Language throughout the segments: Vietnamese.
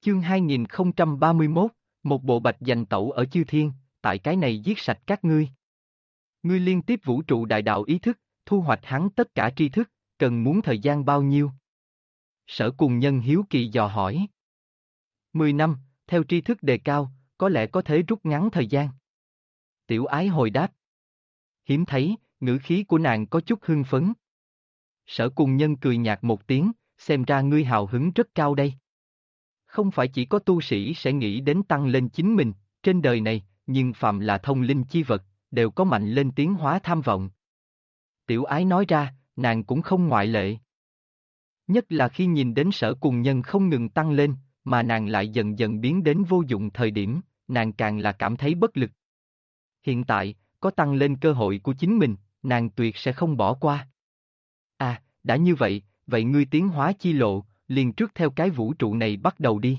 Chương 2031, một bộ bạch giành tẩu ở chư thiên, tại cái này giết sạch các ngươi. Ngươi liên tiếp vũ trụ đại đạo ý thức, thu hoạch hắn tất cả tri thức, cần muốn thời gian bao nhiêu? Sở Cùng Nhân hiếu kỳ dò hỏi. 10 năm, theo tri thức đề cao, có lẽ có thể rút ngắn thời gian. Tiểu Ái hồi đáp. Hiếm thấy, ngữ khí của nàng có chút hưng phấn. Sở Cùng Nhân cười nhạt một tiếng, xem ra ngươi hào hứng rất cao đây. Không phải chỉ có tu sĩ sẽ nghĩ đến tăng lên chính mình, trên đời này, nhưng phàm là thông linh chi vật, đều có mạnh lên tiến hóa tham vọng. Tiểu Ái nói ra, nàng cũng không ngoại lệ. Nhất là khi nhìn đến Sở Cùng Nhân không ngừng tăng lên, mà nàng lại dần dần biến đến vô dụng thời điểm, nàng càng là cảm thấy bất lực. Hiện tại, có tăng lên cơ hội của chính mình, nàng tuyệt sẽ không bỏ qua. À, đã như vậy, vậy ngươi tiến hóa chi lộ, liền trước theo cái vũ trụ này bắt đầu đi.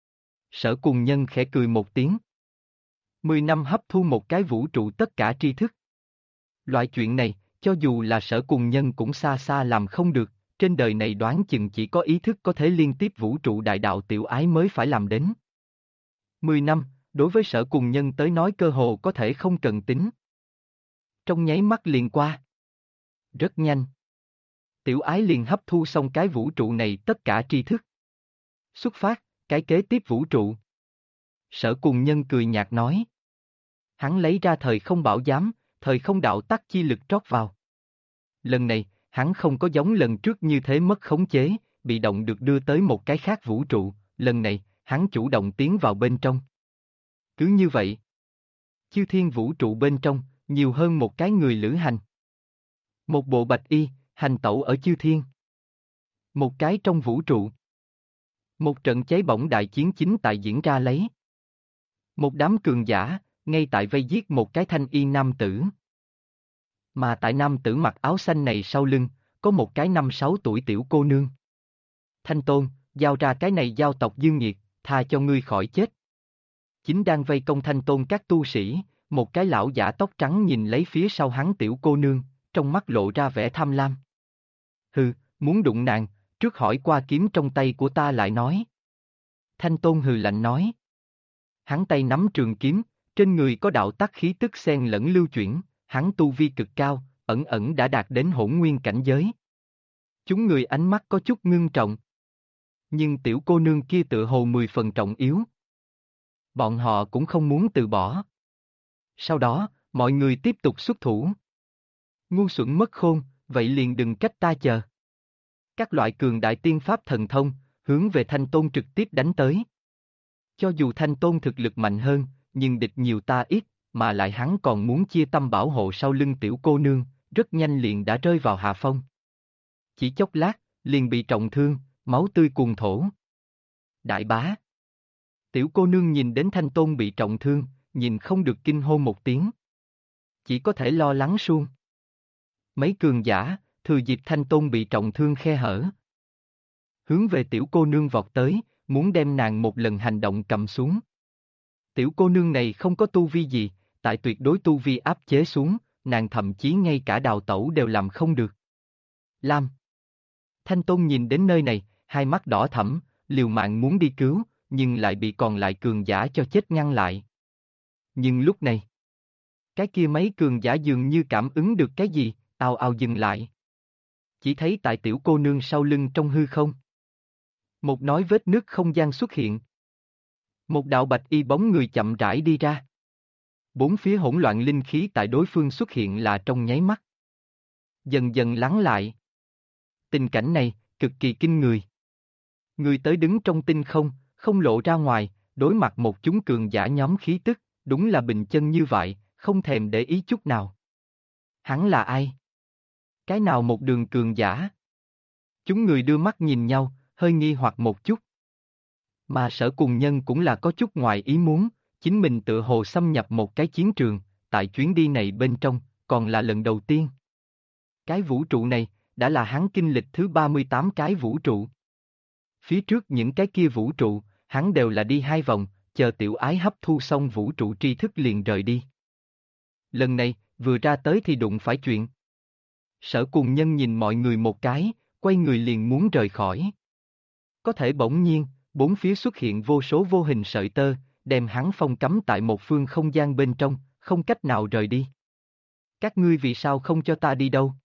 Sở Cùng Nhân khẽ cười một tiếng. 10 năm hấp thu một cái vũ trụ tất cả tri thức. Loại chuyện này, cho dù là Sở Cùng Nhân cũng xa xa làm không được, trên đời này đoán chừng chỉ có ý thức có thể liên tiếp vũ trụ đại đạo Tiểu Ái mới phải làm đến. 10 năm, đối với Sở Cùng Nhân tới nói cơ hồ có thể không cần tính. Trong nháy mắt liền qua. Rất nhanh. Tiểu Ái liền hấp thu xong cái vũ trụ này tất cả tri thức. Xuất phát, cái kế tiếp vũ trụ. Sở Cùng Nhân cười nhạt nói. Hắn lấy ra thời không bảo giám, thời không đạo tắc chi lực trót vào. Lần này, hắn không có giống lần trước như thế mất khống chế, bị động được đưa tới một cái khác vũ trụ, lần này, hắn chủ động tiến vào bên trong. Cứ như vậy, chư thiên vũ trụ bên trong, nhiều hơn một cái người lữ hành. Một bộ bạch y, hành tẩu ở chư thiên. Một cái trong vũ trụ. Một trận cháy bỏng đại chiến chính tại diễn ra lấy. Một đám cường giả, ngay tại vây giết một cái thanh y nam tử. Mà tại nam tử mặc áo xanh này sau lưng, có một cái 5-6 tuổi tiểu cô nương. Thanh Tôn, giao ra cái này giao tộc Dương Nhiệt, tha cho ngươi khỏi chết. Chính đang vây công Thanh Tôn các tu sĩ, một cái lão giả tóc trắng nhìn lấy phía sau hắn tiểu cô nương, trong mắt lộ ra vẻ tham lam. Hừ, muốn đụng nàng, trước hỏi qua kiếm trong tay của ta lại nói. Thanh Tôn hừ lạnh nói. Hắn tay nắm trường kiếm, trên người có đạo tắc khí tức xen lẫn lưu chuyển, hắn tu vi cực cao, ẩn ẩn đã đạt đến hỗn nguyên cảnh giới. Chúng người ánh mắt có chút ngưng trọng. Nhưng tiểu cô nương kia tựa hồ 10 phần trọng yếu. Bọn họ cũng không muốn từ bỏ. Sau đó, mọi người tiếp tục xuất thủ. Ngu xuẩn mất khôn, vậy liền đừng trách ta chờ. Các loại cường đại tiên pháp thần thông, hướng về Thanh Tôn trực tiếp đánh tới. Cho dù Thanh Tôn thực lực mạnh hơn, nhưng địch nhiều ta ít, mà lại hắn còn muốn chia tâm bảo hộ sau lưng tiểu cô nương, rất nhanh liền đã rơi vào hạ phong. Chỉ chốc lát, liền bị trọng thương, máu tươi cuồn thổ. Đại bá. Tiểu cô nương nhìn đến Thanh Tôn bị trọng thương, nhìn không được kinh hô một tiếng. Chỉ có thể lo lắng suông. Mấy cường giả, thừa dịp Thanh Tôn bị trọng thương khe hở. Hướng về tiểu cô nương vọt tới, muốn đem nàng một lần hành động cầm xuống. Tiểu cô nương này không có tu vi gì, tại tuyệt đối tu vi áp chế xuống, nàng thậm chí ngay cả đào tẩu đều làm không được. Lam. Thanh Tôn nhìn đến nơi này, hai mắt đỏ thẫm, liều mạng muốn đi cứu, nhưng lại bị còn lại cường giả cho chết ngăn lại. Nhưng lúc này, cái kia mấy cường giả dường như cảm ứng được cái gì, ào ào dừng lại. Chỉ thấy tại tiểu cô nương sau lưng trong hư không. Một nói vết nước không gian xuất hiện. Một đạo bạch y bóng người chậm rãi đi ra. Bốn phía hỗn loạn linh khí tại đối phương xuất hiện là trong nháy mắt. Dần dần lắng lại. Tình cảnh này, cực kỳ kinh người. Người tới đứng trong tinh không, không lộ ra ngoài, đối mặt một chúng cường giả nhóm khí tức, đúng là bình chân như vậy, không thèm để ý chút nào. Hắn là ai? Cái nào một đường cường giả? Chúng người đưa mắt nhìn nhau, hơi nghi hoặc một chút. Mà Sở Cùng Nhân cũng là có chút ngoài ý muốn, chính mình tựa hồ xâm nhập một cái chiến trường, tại chuyến đi này bên trong, còn là lần đầu tiên. Cái vũ trụ này, đã là hắn kinh lịch thứ 38 cái vũ trụ. Phía trước những cái kia vũ trụ, hắn đều là đi 2 vòng, chờ Tiểu Ái hấp thu xong vũ trụ tri thức liền rời đi. Lần này, vừa ra tới thì đụng phải chuyện. Sở Cùng Nhân nhìn mọi người một cái, quay người liền muốn rời khỏi. Có thể bỗng nhiên, Bốn phía xuất hiện vô số vô hình sợi tơ, đem hắn phong cấm tại một phương không gian bên trong, không cách nào rời đi. Các ngươi vì sao không cho ta đi đâu?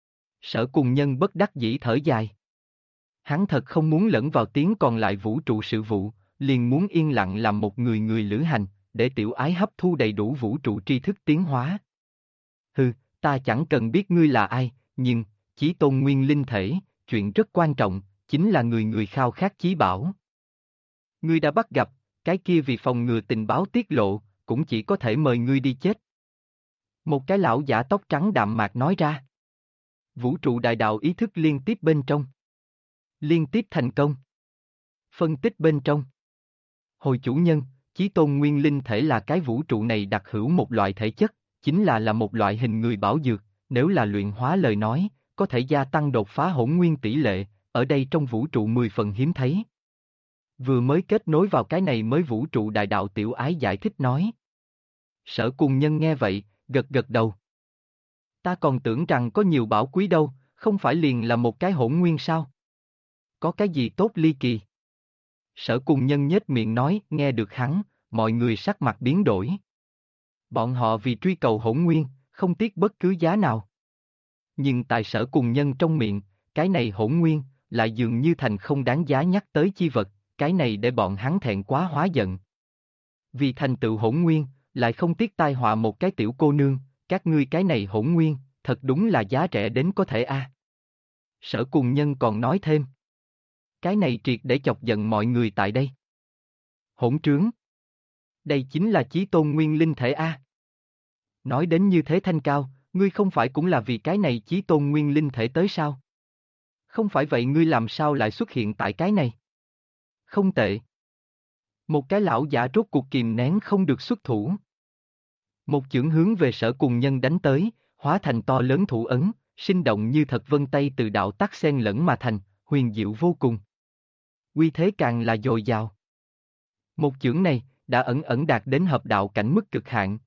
Sở Cùng Nhân bất đắc dĩ thở dài. Hắn thật không muốn lẫn vào tiếng còn lại vũ trụ sự vụ, liền muốn yên lặng làm một người lữ hành, để tiểu ái hấp thu đầy đủ vũ trụ tri thức tiến hóa. Hừ, ta chẳng cần biết ngươi là ai, nhưng, Chí Tôn nguyên linh thể, chuyện rất quan trọng, chính là người khao khát chí bảo. Ngươi đã bắt gặp, cái kia vì phòng ngừa tình báo tiết lộ, cũng chỉ có thể mời ngươi đi chết. Một cái lão giả tóc trắng đạm mạc nói ra. Vũ trụ đại đạo ý thức liên tiếp bên trong. Liên tiếp thành công. Phân tích bên trong. Hồi chủ nhân, Chí Tôn nguyên linh thể là cái vũ trụ này đặc hữu một loại thể chất, chính là một loại hình người bảo dược, nếu là luyện hóa lời nói, có thể gia tăng đột phá hỗn nguyên tỷ lệ, ở đây trong vũ trụ 10 phần hiếm thấy. Vừa mới kết nối vào cái này mới vũ trụ đại đạo tiểu ái giải thích nói. Sở Cùng Nhân nghe vậy, gật gật đầu. Ta còn tưởng rằng có nhiều bảo quý đâu, không phải liền là một cái hỗn nguyên sao? Có cái gì tốt ly kỳ? Sở Cùng Nhân nhếch miệng nói, nghe được hắn, mọi người sắc mặt biến đổi. Bọn họ vì truy cầu hỗn nguyên, không tiếc bất cứ giá nào. Nhưng tại Sở Cùng Nhân trong miệng, cái này hỗn nguyên, lại dường như thành không đáng giá nhắc tới chi vật, cái này để bọn hắn thẹn quá hóa giận. Vì thành tựu hỗn nguyên, lại không tiếc tai họa một cái tiểu cô nương, các ngươi cái này hỗn nguyên, thật đúng là giá rẻ đến có thể a. Sở Cùng Nhân còn nói thêm. Cái này triệt để chọc giận mọi người tại đây. Hỗn trướng. Đây chính là Chí Tôn nguyên linh thể a. Nói đến như thế thanh cao, ngươi không phải cũng là vì cái này Chí Tôn nguyên linh thể tới sao? Không phải vậy ngươi làm sao lại xuất hiện tại cái này? Không tệ. Một cái lão giả rốt cuộc kìm nén không được xuất thủ. Một chưởng hướng về Sở Cùng Nhân đánh tới, hóa thành to lớn thủ ấn, sinh động như thật vân tay từ đạo tắc xen lẫn mà thành, huyền diệu vô cùng. Uy thế càng là dồi dào. Một chưởng này, đã ẩn ẩn đạt đến hợp đạo cảnh mức cực hạn.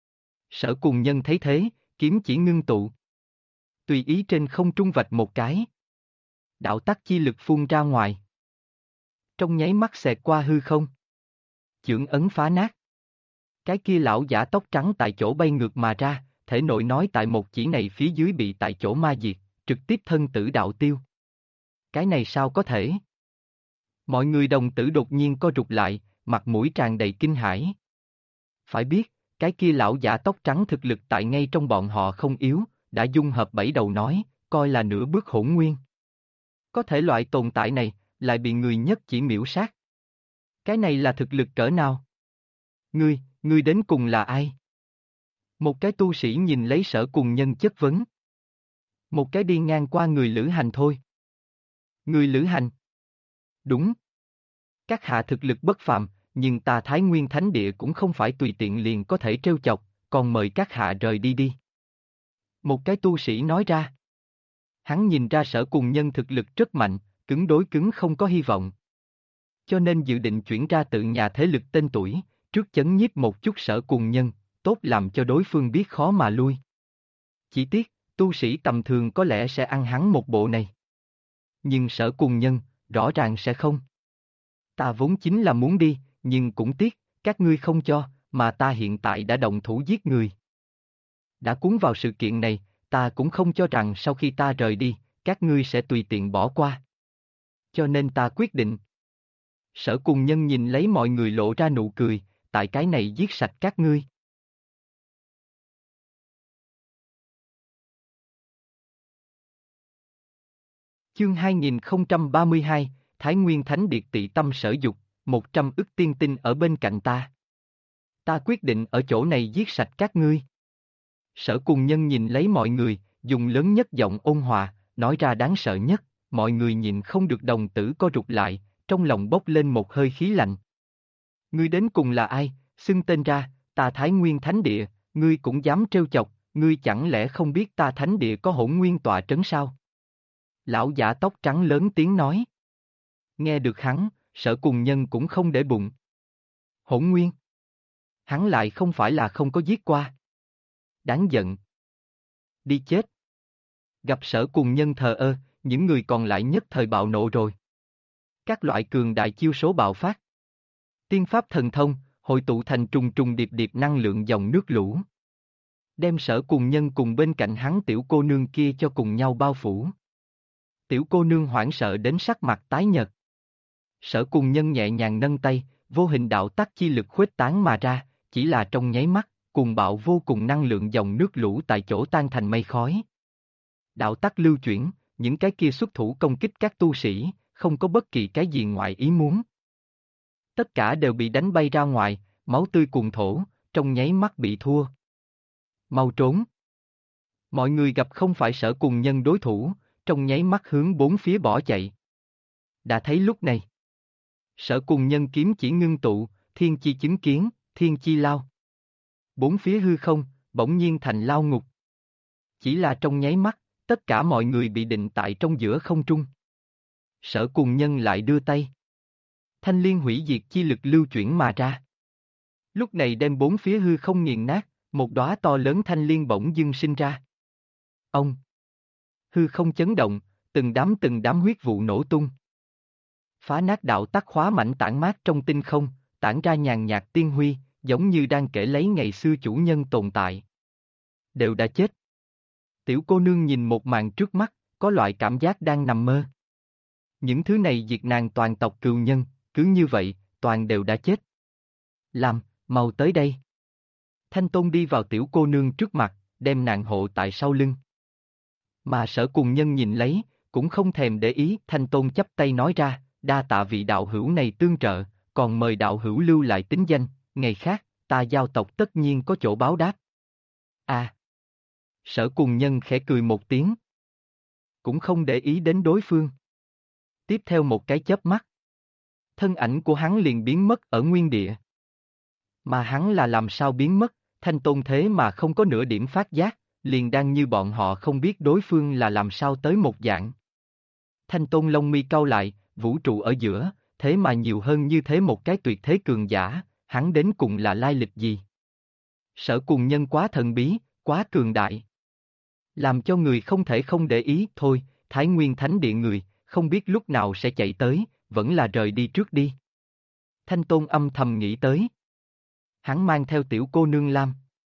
Sở Cùng Nhân thấy thế, kiếm chỉ ngưng tụ. Tùy ý trên không trung vạch một cái. Đạo tắc chi lực phun ra ngoài. Trong nháy mắt xẹt qua hư không. Chưởng ấn phá nát. Cái kia lão giả tóc trắng tại chỗ bay ngược mà ra, thể nội nói tại một chỉ này phía dưới bị tại chỗ ma diệt, trực tiếp thân tử đạo tiêu. Cái này sao có thể? Mọi người đồng tử đột nhiên co rụt lại, mặt mũi tràn đầy kinh hãi. Phải biết, cái kia lão giả tóc trắng thực lực tại ngay trong bọn họ không yếu, đã dung hợp bảy đầu nói, coi là nửa bước hỗn nguyên. Có thể loại tồn tại này, lại bị người nhất chỉ miễu sát. Cái này là thực lực cỡ nào? Ngươi đến cùng là ai? Một cái tu sĩ nhìn lấy Sở Cùng Nhân chất vấn. Một cái đi ngang qua người lữ hành thôi. Người lữ hành? Đúng. Các hạ thực lực bất phàm, nhưng ta Thái Nguyên Thánh Địa cũng không phải tùy tiện liền có thể trêu chọc, còn mời các hạ rời đi đi. Một cái tu sĩ nói ra. Hắn nhìn ra Sở Cùng Nhân thực lực rất mạnh, cứng đối cứng không có hy vọng. Cho nên dự định chuyển ra tự nhà thế lực tên tuổi, trước chấn nhiếp một chút Sở Cùng Nhân, tốt làm cho đối phương biết khó mà lui. Chỉ tiếc, tu sĩ tầm thường có lẽ sẽ ăn hắn một bộ này. Nhưng Sở Cùng Nhân, rõ ràng sẽ không. Ta vốn chính là muốn đi, nhưng cũng tiếc, các ngươi không cho, mà ta hiện tại đã động thủ giết người. Đã cuốn vào sự kiện này, ta cũng không cho rằng sau khi ta rời đi, các ngươi sẽ tùy tiện bỏ qua. Cho nên ta quyết định. Sở Cùng Nhân nhìn lấy mọi người lộ ra nụ cười, tại cái này giết sạch các ngươi. Chương 2032, Thái Nguyên Thánh Điệt tị tâm sở dục, 100 ức tiên tinh ở bên cạnh ta. Ta quyết định ở chỗ này giết sạch các ngươi. Sở Cùng Nhân nhìn lấy mọi người, dùng lớn nhất giọng ôn hòa, nói ra đáng sợ nhất, mọi người nhìn không được đồng tử co rụt lại, trong lòng bốc lên một hơi khí lạnh. Ngươi đến cùng là ai, xưng tên ra, ta Thái Nguyên Thánh Địa, ngươi cũng dám trêu chọc, ngươi chẳng lẽ không biết ta Thánh Địa có hỗn nguyên tọa trấn sao? Lão giả tóc trắng lớn tiếng nói. Nghe được hắn, Sở Cùng Nhân cũng không để bụng. Hỗn nguyên? Hắn lại không phải là không có giết qua. Đáng giận. Đi chết. Gặp Sở Cùng Nhân thờ ơ, những người còn lại nhất thời bạo nộ rồi. Các loại cường đại chiêu số bạo phát. Tiên pháp thần thông, hội tụ thành trùng trùng điệp điệp năng lượng dòng nước lũ. Đem Sở Cùng Nhân cùng bên cạnh hắn tiểu cô nương kia cho cùng nhau bao phủ. Tiểu cô nương hoảng sợ đến sắc mặt tái nhợt. Sở Cùng Nhân nhẹ nhàng nâng tay, vô hình đạo tắc chi lực khuếch tán mà ra, chỉ là trong nháy mắt, cuồng bạo vô cùng năng lượng dòng nước lũ tại chỗ tan thành mây khói. Đạo tắc lưu chuyển, những cái kia xuất thủ công kích các tu sĩ, không có bất kỳ cái gì ngoài ý muốn. Tất cả đều bị đánh bay ra ngoài, máu tươi cuồn thổ, trong nháy mắt bị thua. Mau trốn. Mọi người gặp không phải Sở Cùng Nhân đối thủ, trong nháy mắt hướng bốn phía bỏ chạy. Đã thấy lúc này. Sở Cùng Nhân kiếm chỉ ngưng tụ, thiên chi chứng kiến, thiên chi lao. Bốn phía hư không, bỗng nhiên thành lao ngục. Chỉ là trong nháy mắt, tất cả mọi người bị định tại trong giữa không trung. Sở Cùng Nhân lại đưa tay. Thanh liên hủy diệt chi lực lưu chuyển mà ra. Lúc này đem bốn phía hư không nghiền nát, một đóa to lớn thanh liên bỗng dưng sinh ra. Ông! Hư không chấn động, từng đám huyết vụ nổ tung. Phá nát đạo tắc khóa mảnh tản mát trong tinh không, tản ra nhàn nhạt tiên huy, giống như đang kể lấy ngày xưa chủ nhân tồn tại. Đều đã chết. Tiểu cô nương nhìn một màn trước mắt, có loại cảm giác đang nằm mơ. Những thứ này diệt nàng toàn tộc cừu nhân, cứ như vậy, toàn đều đã chết. Làm, mau tới đây. Thanh Tôn đi vào tiểu cô nương trước mặt, đem nàng hộ tại sau lưng. Mà Sở Cùng Nhân nhìn lấy, cũng không thèm để ý, Thanh Tôn chắp tay nói ra, đa tạ vị đạo hữu này tương trợ, còn mời đạo hữu lưu lại tính danh, ngày khác, ta giao tộc tất nhiên có chỗ báo đáp. À! Sở Cùng Nhân khẽ cười một tiếng. Cũng không để ý đến đối phương. Tiếp theo một cái chớp mắt. Thân ảnh của hắn liền biến mất ở nguyên địa. Mà hắn là làm sao biến mất, Thanh Tôn thế mà không có nửa điểm phát giác, liền đang như bọn họ không biết đối phương là làm sao tới một dạng. Thanh Tôn lông mi cau lại, vũ trụ ở giữa, thế mà nhiều hơn như thế một cái tuyệt thế cường giả, hắn đến cùng là lai lịch gì? Sở Cùng Nhân quá thần bí, quá cường đại. Làm cho người không thể không để ý, thôi, Thái Nguyên Thánh Địa người, không biết lúc nào sẽ chạy tới, vẫn là rời đi trước đi. Thanh Tôn âm thầm nghĩ tới. Hắn mang theo tiểu cô nương Lam.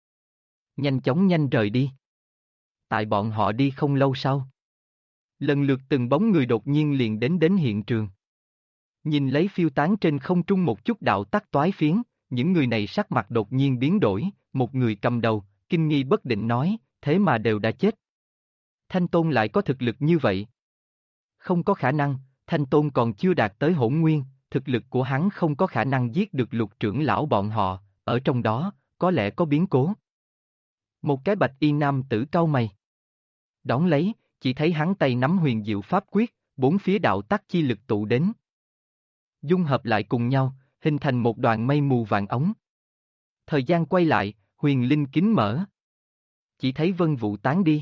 Nhanh rời đi. Tại bọn họ đi không lâu sau. Lần lượt từng bóng người đột nhiên liền đến hiện trường. Nhìn lấy phiêu tán trên không trung một chút đạo tắc toái phiến, những người này sắc mặt đột nhiên biến đổi, một người cầm đầu, kinh nghi bất định nói, thế mà đều đã chết. Thanh Tôn lại có thực lực như vậy. Không có khả năng, Thanh Tôn còn chưa đạt tới hỗn nguyên, thực lực của hắn không có khả năng giết được Lục trưởng lão bọn họ, ở trong đó, có lẽ có biến cố. Một cái bạch y nam tử cau mày. Đón lấy, chỉ thấy hắn tay nắm huyền diệu pháp quyết, bốn phía đạo tắc chi lực tụ đến. Dung hợp lại cùng nhau, hình thành một đoàn mây mù vàng ống. Thời gian quay lại, huyền linh kính mở. Chỉ thấy vân vụ tán đi.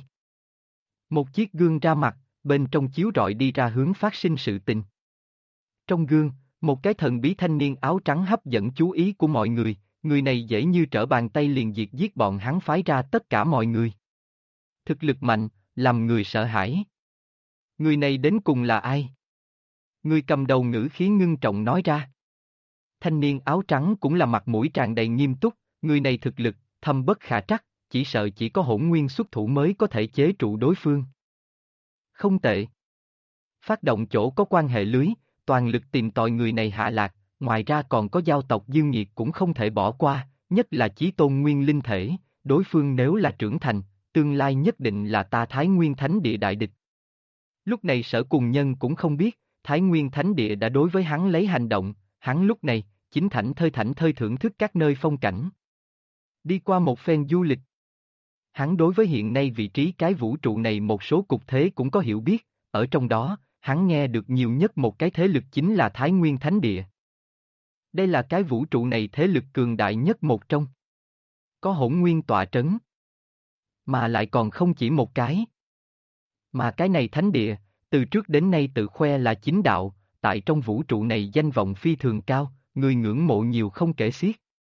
Một chiếc gương ra mặt, bên trong chiếu rọi đi ra hướng phát sinh sự tình. Trong gương, một cái thần bí thanh niên áo trắng hấp dẫn chú ý của mọi người này dễ như trở bàn tay liền diệt giết bọn hắn phái ra tất cả mọi người. Thực lực mạnh, làm người sợ hãi. Người này đến cùng là ai? Người cầm đầu ngữ khí ngưng trọng nói ra. Thanh niên áo trắng cũng là mặt mũi tràn đầy nghiêm túc, người này thực lực, thâm bất khả trắc, chỉ sợ chỉ có hỗn nguyên xuất thủ mới có thể chế trụ đối phương. Không tệ. Phát động chỗ có quan hệ lưới, toàn lực tìm tòi người này hạ lạc, ngoài ra còn có giao tộc Dương Nhiệt cũng không thể bỏ qua, nhất là Chí Tôn Nguyên Linh Thể, đối phương nếu là trưởng thành, tương lai nhất định là ta Thái Nguyên Thánh Địa đại địch. Lúc này Sở Cùng Nhân cũng không biết, Thái Nguyên Thánh Địa đã đối với hắn lấy hành động, hắn lúc này, chính thảnh thơi thưởng thức các nơi phong cảnh. Đi qua một phen du lịch. Hắn đối với hiện nay vị trí cái vũ trụ này một số cục thế cũng có hiểu biết, ở trong đó, hắn nghe được nhiều nhất một cái thế lực chính là Thái Nguyên Thánh Địa. Đây là cái vũ trụ này thế lực cường đại nhất một trong. Có hỗn nguyên tọa trấn. Mà lại còn không chỉ một cái. Mà cái này thánh địa, từ trước đến nay tự khoe là chính đạo, tại trong vũ trụ này danh vọng phi thường cao, người ngưỡng mộ nhiều không kể xiết.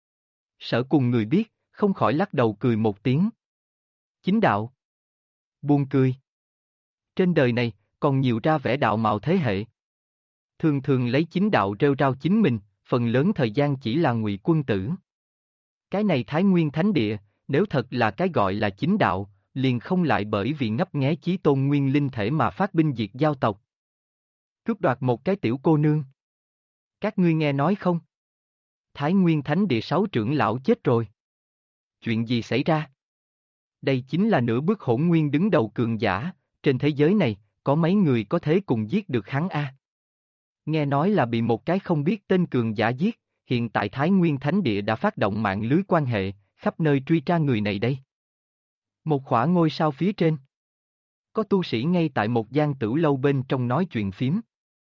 Sở Cùng người biết, không khỏi lắc đầu cười một tiếng. Chính đạo. Buồn cười. Trên đời này, còn nhiều ra vẻ đạo mạo thế hệ. Thường thường lấy chính đạo rêu rao chính mình, phần lớn thời gian chỉ là ngụy quân tử. Cái này Thái Nguyên Thánh Địa, nếu thật là cái gọi là chính đạo, liền không lại bởi vì ngấp nghé chí tôn nguyên linh thể mà phát binh diệt giao tộc. Cướp đoạt một cái tiểu cô nương. Các ngươi nghe nói không? Thái Nguyên Thánh Địa 6 trưởng lão chết rồi. Chuyện gì xảy ra? Đây chính là nửa bước hỗn nguyên đứng đầu cường giả, trên thế giới này, có mấy người có thể cùng giết được hắn a? Nghe nói là bị một cái không biết tên cường giả giết, hiện tại Thái Nguyên Thánh Địa đã phát động mạng lưới quan hệ, khắp nơi truy tra người này đây. Một khỏa ngôi sao phía trên. Có tu sĩ ngay tại một gian tửu lâu bên trong nói chuyện phím.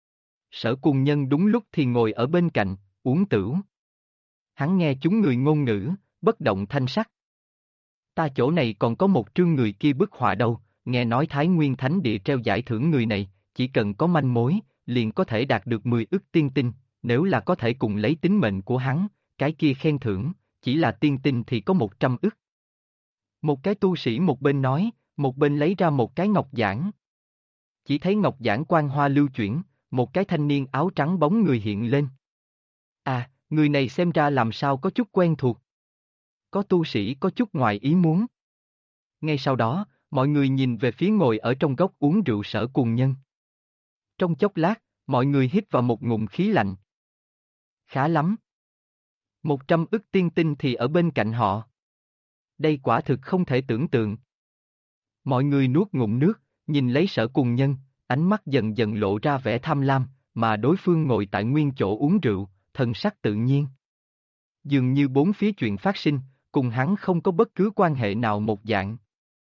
Sở Cùng Nhân đúng lúc thì ngồi ở bên cạnh, uống tửu. Hắn nghe chúng người ngôn ngữ, bất động thanh sắc. Ta chỗ này còn có một trương người kia bức họa đâu, nghe nói Thái Nguyên Thánh Địa treo giải thưởng người này, chỉ cần có manh mối, liền có thể đạt được 10 ức tiên tinh, nếu là có thể cùng lấy tính mệnh của hắn, cái kia khen thưởng, chỉ là tiên tinh thì có 100 ức. Một cái tu sĩ một bên nói, một bên lấy ra một cái ngọc giản. Chỉ thấy ngọc giản quang hoa lưu chuyển, một cái thanh niên áo trắng bóng người hiện lên. À, người này xem ra làm sao có chút quen thuộc. Có tu sĩ có chút ngoài ý muốn. Ngay sau đó, mọi người nhìn về phía ngồi ở trong góc uống rượu Sở Cùng Nhân. Trong chốc lát, mọi người hít vào một ngụm khí lạnh. Khá lắm. 100 ức tiên tinh thì ở bên cạnh họ. Đây quả thực không thể tưởng tượng. Mọi người nuốt ngụm nước, nhìn lấy Sở Cùng Nhân, ánh mắt dần dần lộ ra vẻ tham lam, mà đối phương ngồi tại nguyên chỗ uống rượu, thần sắc tự nhiên. Dường như bốn phía chuyện phát sinh, cùng hắn không có bất cứ quan hệ nào một dạng.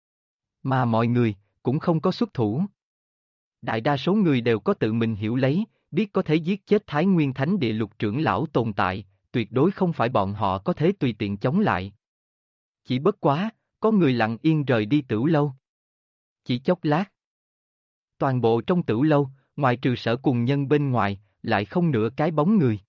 Mà mọi người, cũng không có xuất thủ. Đại đa số người đều có tự mình hiểu lấy, biết có thể giết chết Thái Nguyên Thánh Địa lục trưởng lão tồn tại, tuyệt đối không phải bọn họ có thể tùy tiện chống lại. Chỉ bất quá, có người lặng yên rời đi tửu lâu. Chỉ chốc lát. Toàn bộ trong tửu lâu, ngoài trừ Sở Cùng Nhân bên ngoài, lại không nửa cái bóng người.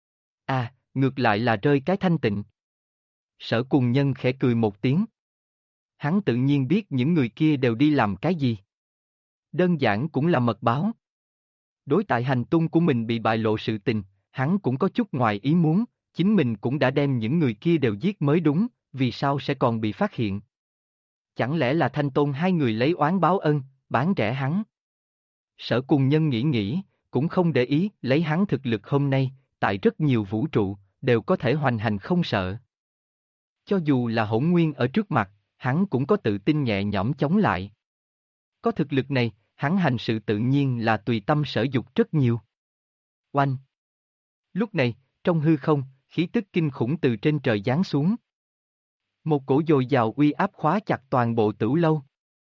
À, ngược lại là rơi cái thanh tịnh. Sở Cùng Nhân khẽ cười một tiếng. Hắn tự nhiên biết những người kia đều đi làm cái gì. Đơn giản cũng là mật báo. Đối tại hành tung của mình bị bại lộ sự tình, hắn cũng có chút ngoài ý muốn, chính mình cũng đã đem những người kia đều giết mới đúng, vì sao sẽ còn bị phát hiện. Chẳng lẽ là Thanh Tôn hai người lấy oán báo ân, bán rẻ hắn. Sở Cùng Nhân nghĩ, cũng không để ý, lấy hắn thực lực hôm nay, tại rất nhiều vũ trụ, đều có thể hoành hành không sợ. Cho dù là hỗn nguyên ở trước mặt, hắn cũng có tự tin nhẹ nhõm chống lại. Có thực lực này, hắn hành sự tự nhiên là tùy tâm sở dục rất nhiều. Oanh! Lúc này, trong hư không, khí tức kinh khủng từ trên trời giáng xuống. Một cổ dồi dào uy áp khóa chặt toàn bộ tửu lâu.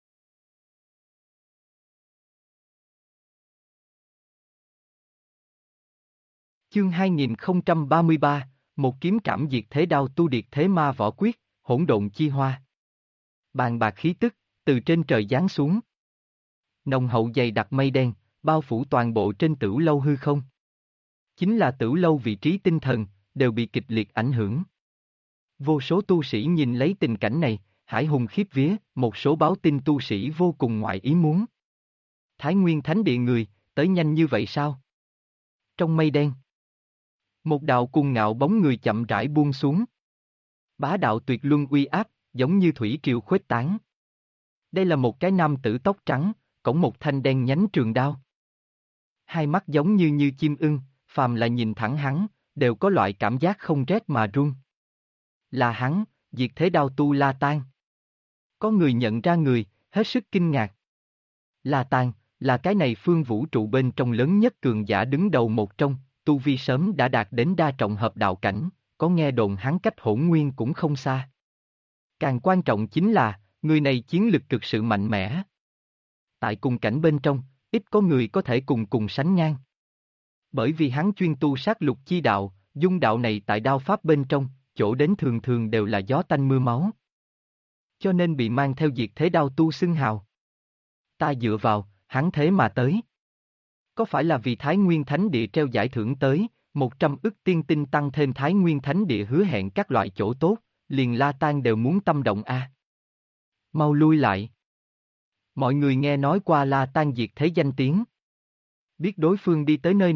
Chương 2033, một kiếm trảm diệt thế đao tu điệt thế ma võ quyết, hỗn độn chi hoa. Bàn bạc khí tức, từ trên trời giáng xuống. Nồng hậu dày đặc mây đen, bao phủ toàn bộ trên tửu lâu hư không. Chính là tửu lâu vị trí tinh thần, đều bị kịch liệt ảnh hưởng. Vô số tu sĩ nhìn lấy tình cảnh này, hải hùng khiếp vía, một số báo tin tu sĩ vô cùng ngoại ý muốn. Thái Nguyên Thánh Địa người, tới nhanh như vậy sao? Trong mây đen, một đạo cuồng ngạo bóng người chậm rãi buông xuống. Bá đạo tuyệt luân uy áp, giống như thủy triều khuếch tán. Đây là một cái nam tử tóc trắng, cõng một thanh đen nhánh trường đao. Hai mắt giống như chim ưng, phàm là nhìn thẳng hắn, đều có loại cảm giác không rét mà run. Là hắn, diệt thế đao tu La Tán. Có người nhận ra người, hết sức kinh ngạc. La Tán, là cái này phương vũ trụ bên trong lớn nhất cường giả đứng đầu một trong, tu vi sớm đã đạt đến đa trọng hợp đạo cảnh, có nghe đồn hắn cách hỗn nguyên cũng không xa. Càng quan trọng chính là, người này chiến lực cực sự mạnh mẽ. Tại cùng cảnh bên trong, ít có người có thể cùng sánh ngang. Bởi vì hắn chuyên tu sát lục chi đạo, dung đạo này tại đao pháp bên trong, chỗ đến thường thường đều là gió tanh mưa máu. Cho nên bị mang theo diệt thế đao tu xưng hào. Ta dựa vào, hắn thế mà tới. Có phải là vì Thái Nguyên Thánh Địa treo giải thưởng tới, 100 ức tiên tinh tăng thêm Thái Nguyên Thánh Địa hứa hẹn các loại chỗ tốt, liền La Tán đều muốn tâm động a. Mau lui lại. Mọi người nghe nói qua La Tán diệt thế danh tiếng. Biết đối phương đi tới nơi này,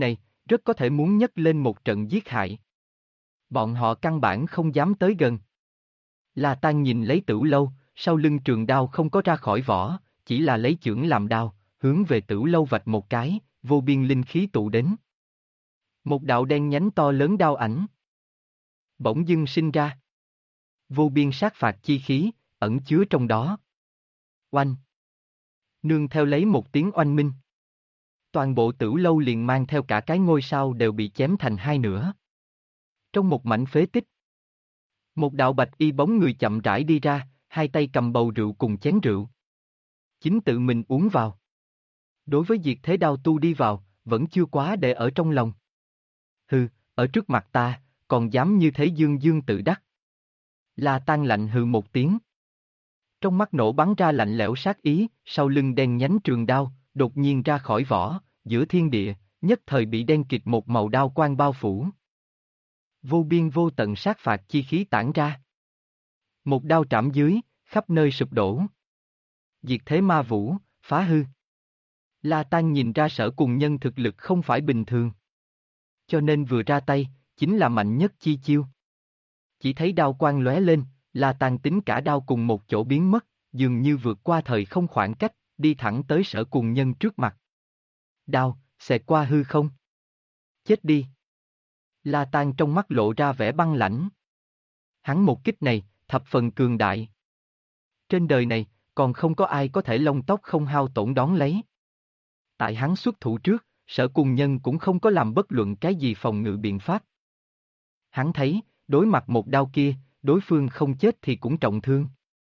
rất có thể muốn nhấc lên một trận giết hại. Bọn họ căn bản không dám tới gần. La Tan nhìn lấy Tử Lâu, sau lưng trường đao không có ra khỏi vỏ, chỉ là lấy chưởng làm đao, hướng về Tử Lâu vạch một cái, vô biên linh khí tụ đến. Một đạo đen nhánh to lớn đao ảnh bỗng dưng sinh ra. Vô biên sát phạt chi khí, ẩn chứa trong đó. Oanh! Nương theo lấy một tiếng oanh minh. Toàn bộ Tử Lâu liền mang theo cả cái ngôi sao đều bị chém thành hai nửa. Trong một mảnh phế tích, một đạo bạch y bóng người chậm rãi đi ra, hai tay cầm bầu rượu cùng chén rượu. Chính tự mình uống vào. Đối với diệt thế đao tu đi vào, vẫn chưa quá để ở trong lòng. Hừ, ở trước mặt ta, còn dám như thế dương dương tự đắc. La Tan lạnh hừ một tiếng. Trong mắt nổ bắn ra lạnh lẽo sát ý, sau lưng đen nhánh trường đao, đột nhiên ra khỏi vỏ, giữa thiên địa, nhất thời bị đen kịt một màu đao quang bao phủ. Vô biên vô tận sát phạt chi khí tản ra. Một đao trảm dưới, khắp nơi sụp đổ. Diệt thế ma vũ, phá hư. La Tan nhìn ra Sở Cùng Nhân thực lực không phải bình thường. Cho nên vừa ra tay, chính là mạnh nhất chi chiêu. Chỉ thấy đao quang lóe lên, La Tan tính cả đao cùng một chỗ biến mất, dường như vượt qua thời không khoảng cách, đi thẳng tới Sở Cùng Nhân trước mặt. Đao, xẹt qua hư không. Chết đi. La Tan trong mắt lộ ra vẻ băng lãnh. Hắn một kích này, thập phần cường đại. Trên đời này, còn không có ai có thể lông tóc không hao tổn đón lấy. Tại hắn xuất thủ trước, Sở Cùng Nhân cũng không có làm bất luận cái gì phòng ngự biện pháp. Hắn thấy, đối mặt một đao kia, đối phương không chết thì cũng trọng thương.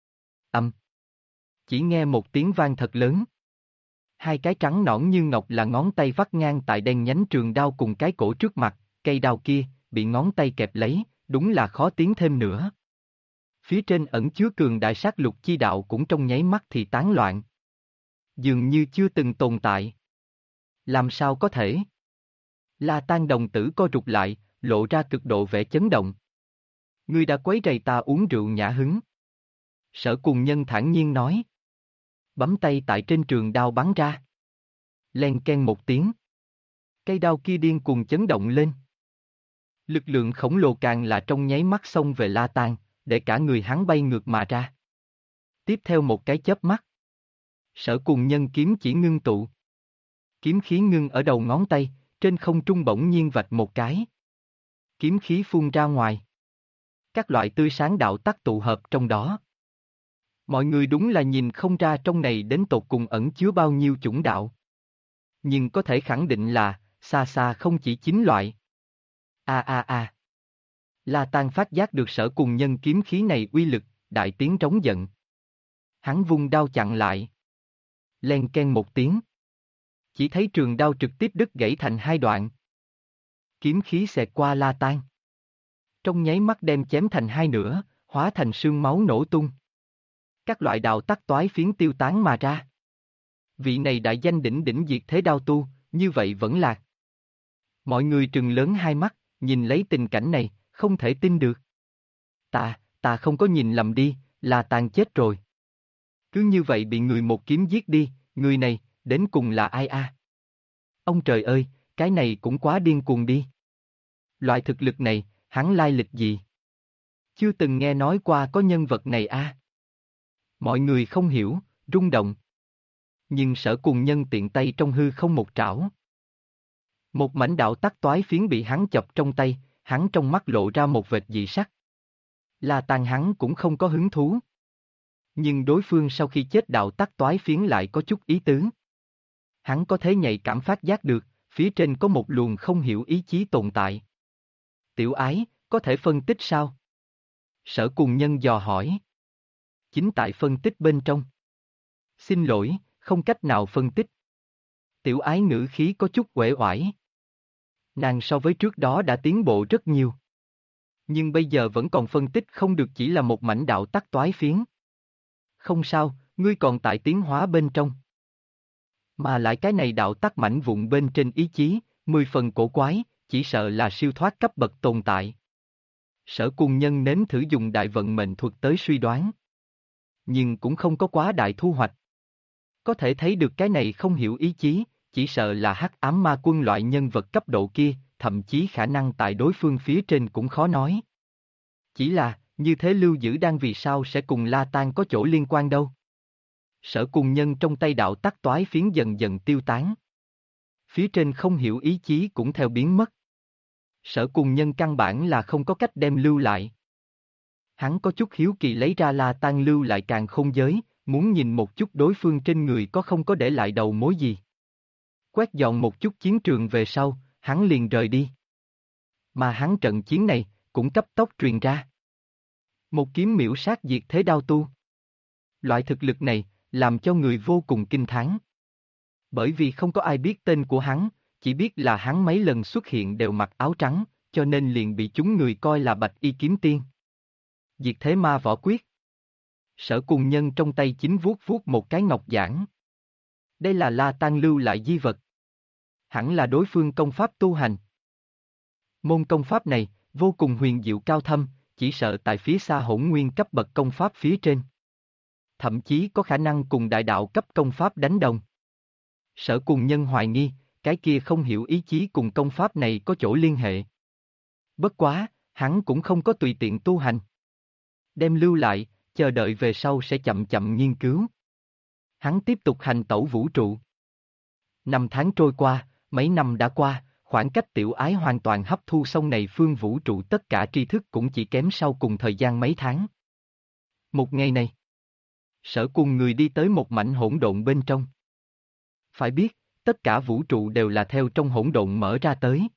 Chỉ nghe một tiếng vang thật lớn. Hai cái trắng nõn như ngọc là ngón tay vắt ngang tại đen nhánh trường đao cùng cái cổ trước mặt, cây đao kia, bị ngón tay kẹp lấy, đúng là khó tiến thêm nữa. Phía trên ẩn chứa cường đại sát lục chi đạo cũng trong nháy mắt thì tán loạn. Dường như chưa từng tồn tại. Làm sao có thể? La Tan đồng tử co rụt lại, lộ ra cực độ vẻ chấn động. Ngươi đã quấy rầy ta uống rượu nhã hứng. Sở Cùng Nhân thản nhiên nói. Bấm tay tại trên trường đao bắn ra. Len ken một tiếng. Cây đao kia điên cuồng chấn động lên. Lực lượng khổng lồ càng là trong nháy mắt xông về La Tan, để cả người hắn bay ngược mà ra. Tiếp theo một cái chớp mắt. Sở Cùng Nhân kiếm chỉ ngưng tụ. Kiếm khí ngưng ở đầu ngón tay, trên không trung bỗng nhiên vạch một cái. Kiếm khí phun ra ngoài. Các loại tươi sáng đạo tắc tụ hợp trong đó. Mọi người đúng là nhìn không ra trong này đến tột cùng ẩn chứa bao nhiêu chủng đạo. Nhưng có thể khẳng định là, xa xa không chỉ 9 loại. La Tan phát giác được Sở Cùng Nhân kiếm khí này uy lực, đại tiếng trống giận. Hắn vung đao chặn lại. Len ken một tiếng. Chỉ thấy trường đao trực tiếp đứt gãy thành hai đoạn. Kiếm khí xẹt qua La Tan. Trong nháy mắt đem chém thành hai nửa, hóa thành sương máu nổ tung. Các loại đạo tắc toái phiến tiêu tán mà ra. Vị này đại danh đỉnh đỉnh diệt thế đao tu, như vậy vẫn lạc. Mọi người trừng lớn hai mắt, nhìn lấy tình cảnh này, không thể tin được. Ta không có nhìn lầm đi, La Tan chết rồi. Cứ như vậy bị người một kiếm giết đi, người này, đến cùng là ai a? Ông trời ơi, cái này cũng quá điên cuồng đi. Loại thực lực này, hắn lai lịch gì? Chưa từng nghe nói qua có nhân vật này a. Mọi người không hiểu, rung động. Nhưng Sở Cùng Nhân tiện tay trong hư không một trảo. Một mảnh đạo tắc toái phiến bị hắn chọc trong tay, hắn trong mắt lộ ra một vệt dị sắc. La Tan hắn cũng không có hứng thú. Nhưng đối phương sau khi chết đạo tắc toái phiến lại có chút ý tứ. Hắn có thể nhạy cảm phát giác được, phía trên có một luồng không hiểu ý chí tồn tại. Tiểu ái, có thể phân tích sao? Sở Cùng Nhân dò hỏi. Chính tại phân tích bên trong. Xin lỗi, không cách nào phân tích. Tiểu ái ngữ khí có chút uể oải. Nàng so với trước đó đã tiến bộ rất nhiều. Nhưng bây giờ vẫn còn phân tích không được, chỉ là một mảnh đạo tắc toái phiến. Không sao, ngươi còn tại tiến hóa bên trong. Mà lại cái này đạo tắc mảnh vụn bên trên ý chí, 10 phần cổ quái, chỉ sợ là siêu thoát cấp bậc tồn tại. Sở Cùng Nhân nếm thử dùng đại vận mệnh thuật tới suy đoán. Nhưng cũng không có quá đại thu hoạch. Có thể thấy được cái này không hiểu ý chí, chỉ sợ là hắc ám ma quân loại nhân vật cấp độ kia, thậm chí khả năng tại đối phương phía trên cũng khó nói. Chỉ là, như thế Lưu Dữ Đan vì sao sẽ cùng La Tan có chỗ liên quan đâu? Sở Cùng Nhân trong tay đạo tắc toái phiến dần dần tiêu tán. Phía trên không hiểu ý chí cũng theo biến mất. Sở Cùng Nhân căn bản là không có cách đem lưu lại. Hắn có chút hiếu kỳ lấy ra La Tan lưu lại càng không giới, muốn nhìn một chút đối phương trên người có không có để lại đầu mối gì. Quét dọn một chút chiến trường về sau, hắn liền rời đi. Mà hắn trận chiến này, cũng cấp tốc truyền ra. Một kiếm miễu sát diệt thế đao tu. Loại thực lực này, làm cho người vô cùng kinh thán. Bởi vì không có ai biết tên của hắn, chỉ biết là hắn mấy lần xuất hiện đều mặc áo trắng, cho nên liền bị chúng người coi là bạch y kiếm tiên. Diệt thế ma võ quyết. Sở Cùng Nhân trong tay chính vuốt vuốt một cái ngọc giản. Đây là La Tan lưu lại di vật. Hẳn là đối phương công pháp tu hành. Môn công pháp này, vô cùng huyền diệu cao thâm, chỉ sợ tại phía xa hỗn nguyên cấp bậc công pháp phía trên. Thậm chí có khả năng cùng đại đạo cấp công pháp đánh đồng. Sở Cùng Nhân hoài nghi, cái kia không hiểu ý chí cùng công pháp này có chỗ liên hệ. Bất quá, hắn cũng không có tùy tiện tu hành. Đem lưu lại, chờ đợi về sau sẽ chậm chậm nghiên cứu. Hắn tiếp tục hành tẩu vũ trụ. Năm tháng trôi qua, mấy năm đã qua, khoảng cách tiểu ái hoàn toàn hấp thu xong này phương vũ trụ tất cả tri thức cũng chỉ kém sau cùng thời gian mấy tháng. Một ngày này, Sở cùng người đi tới một mảnh hỗn độn bên trong. Phải biết, tất cả vũ trụ đều là theo trong hỗn độn mở ra tới.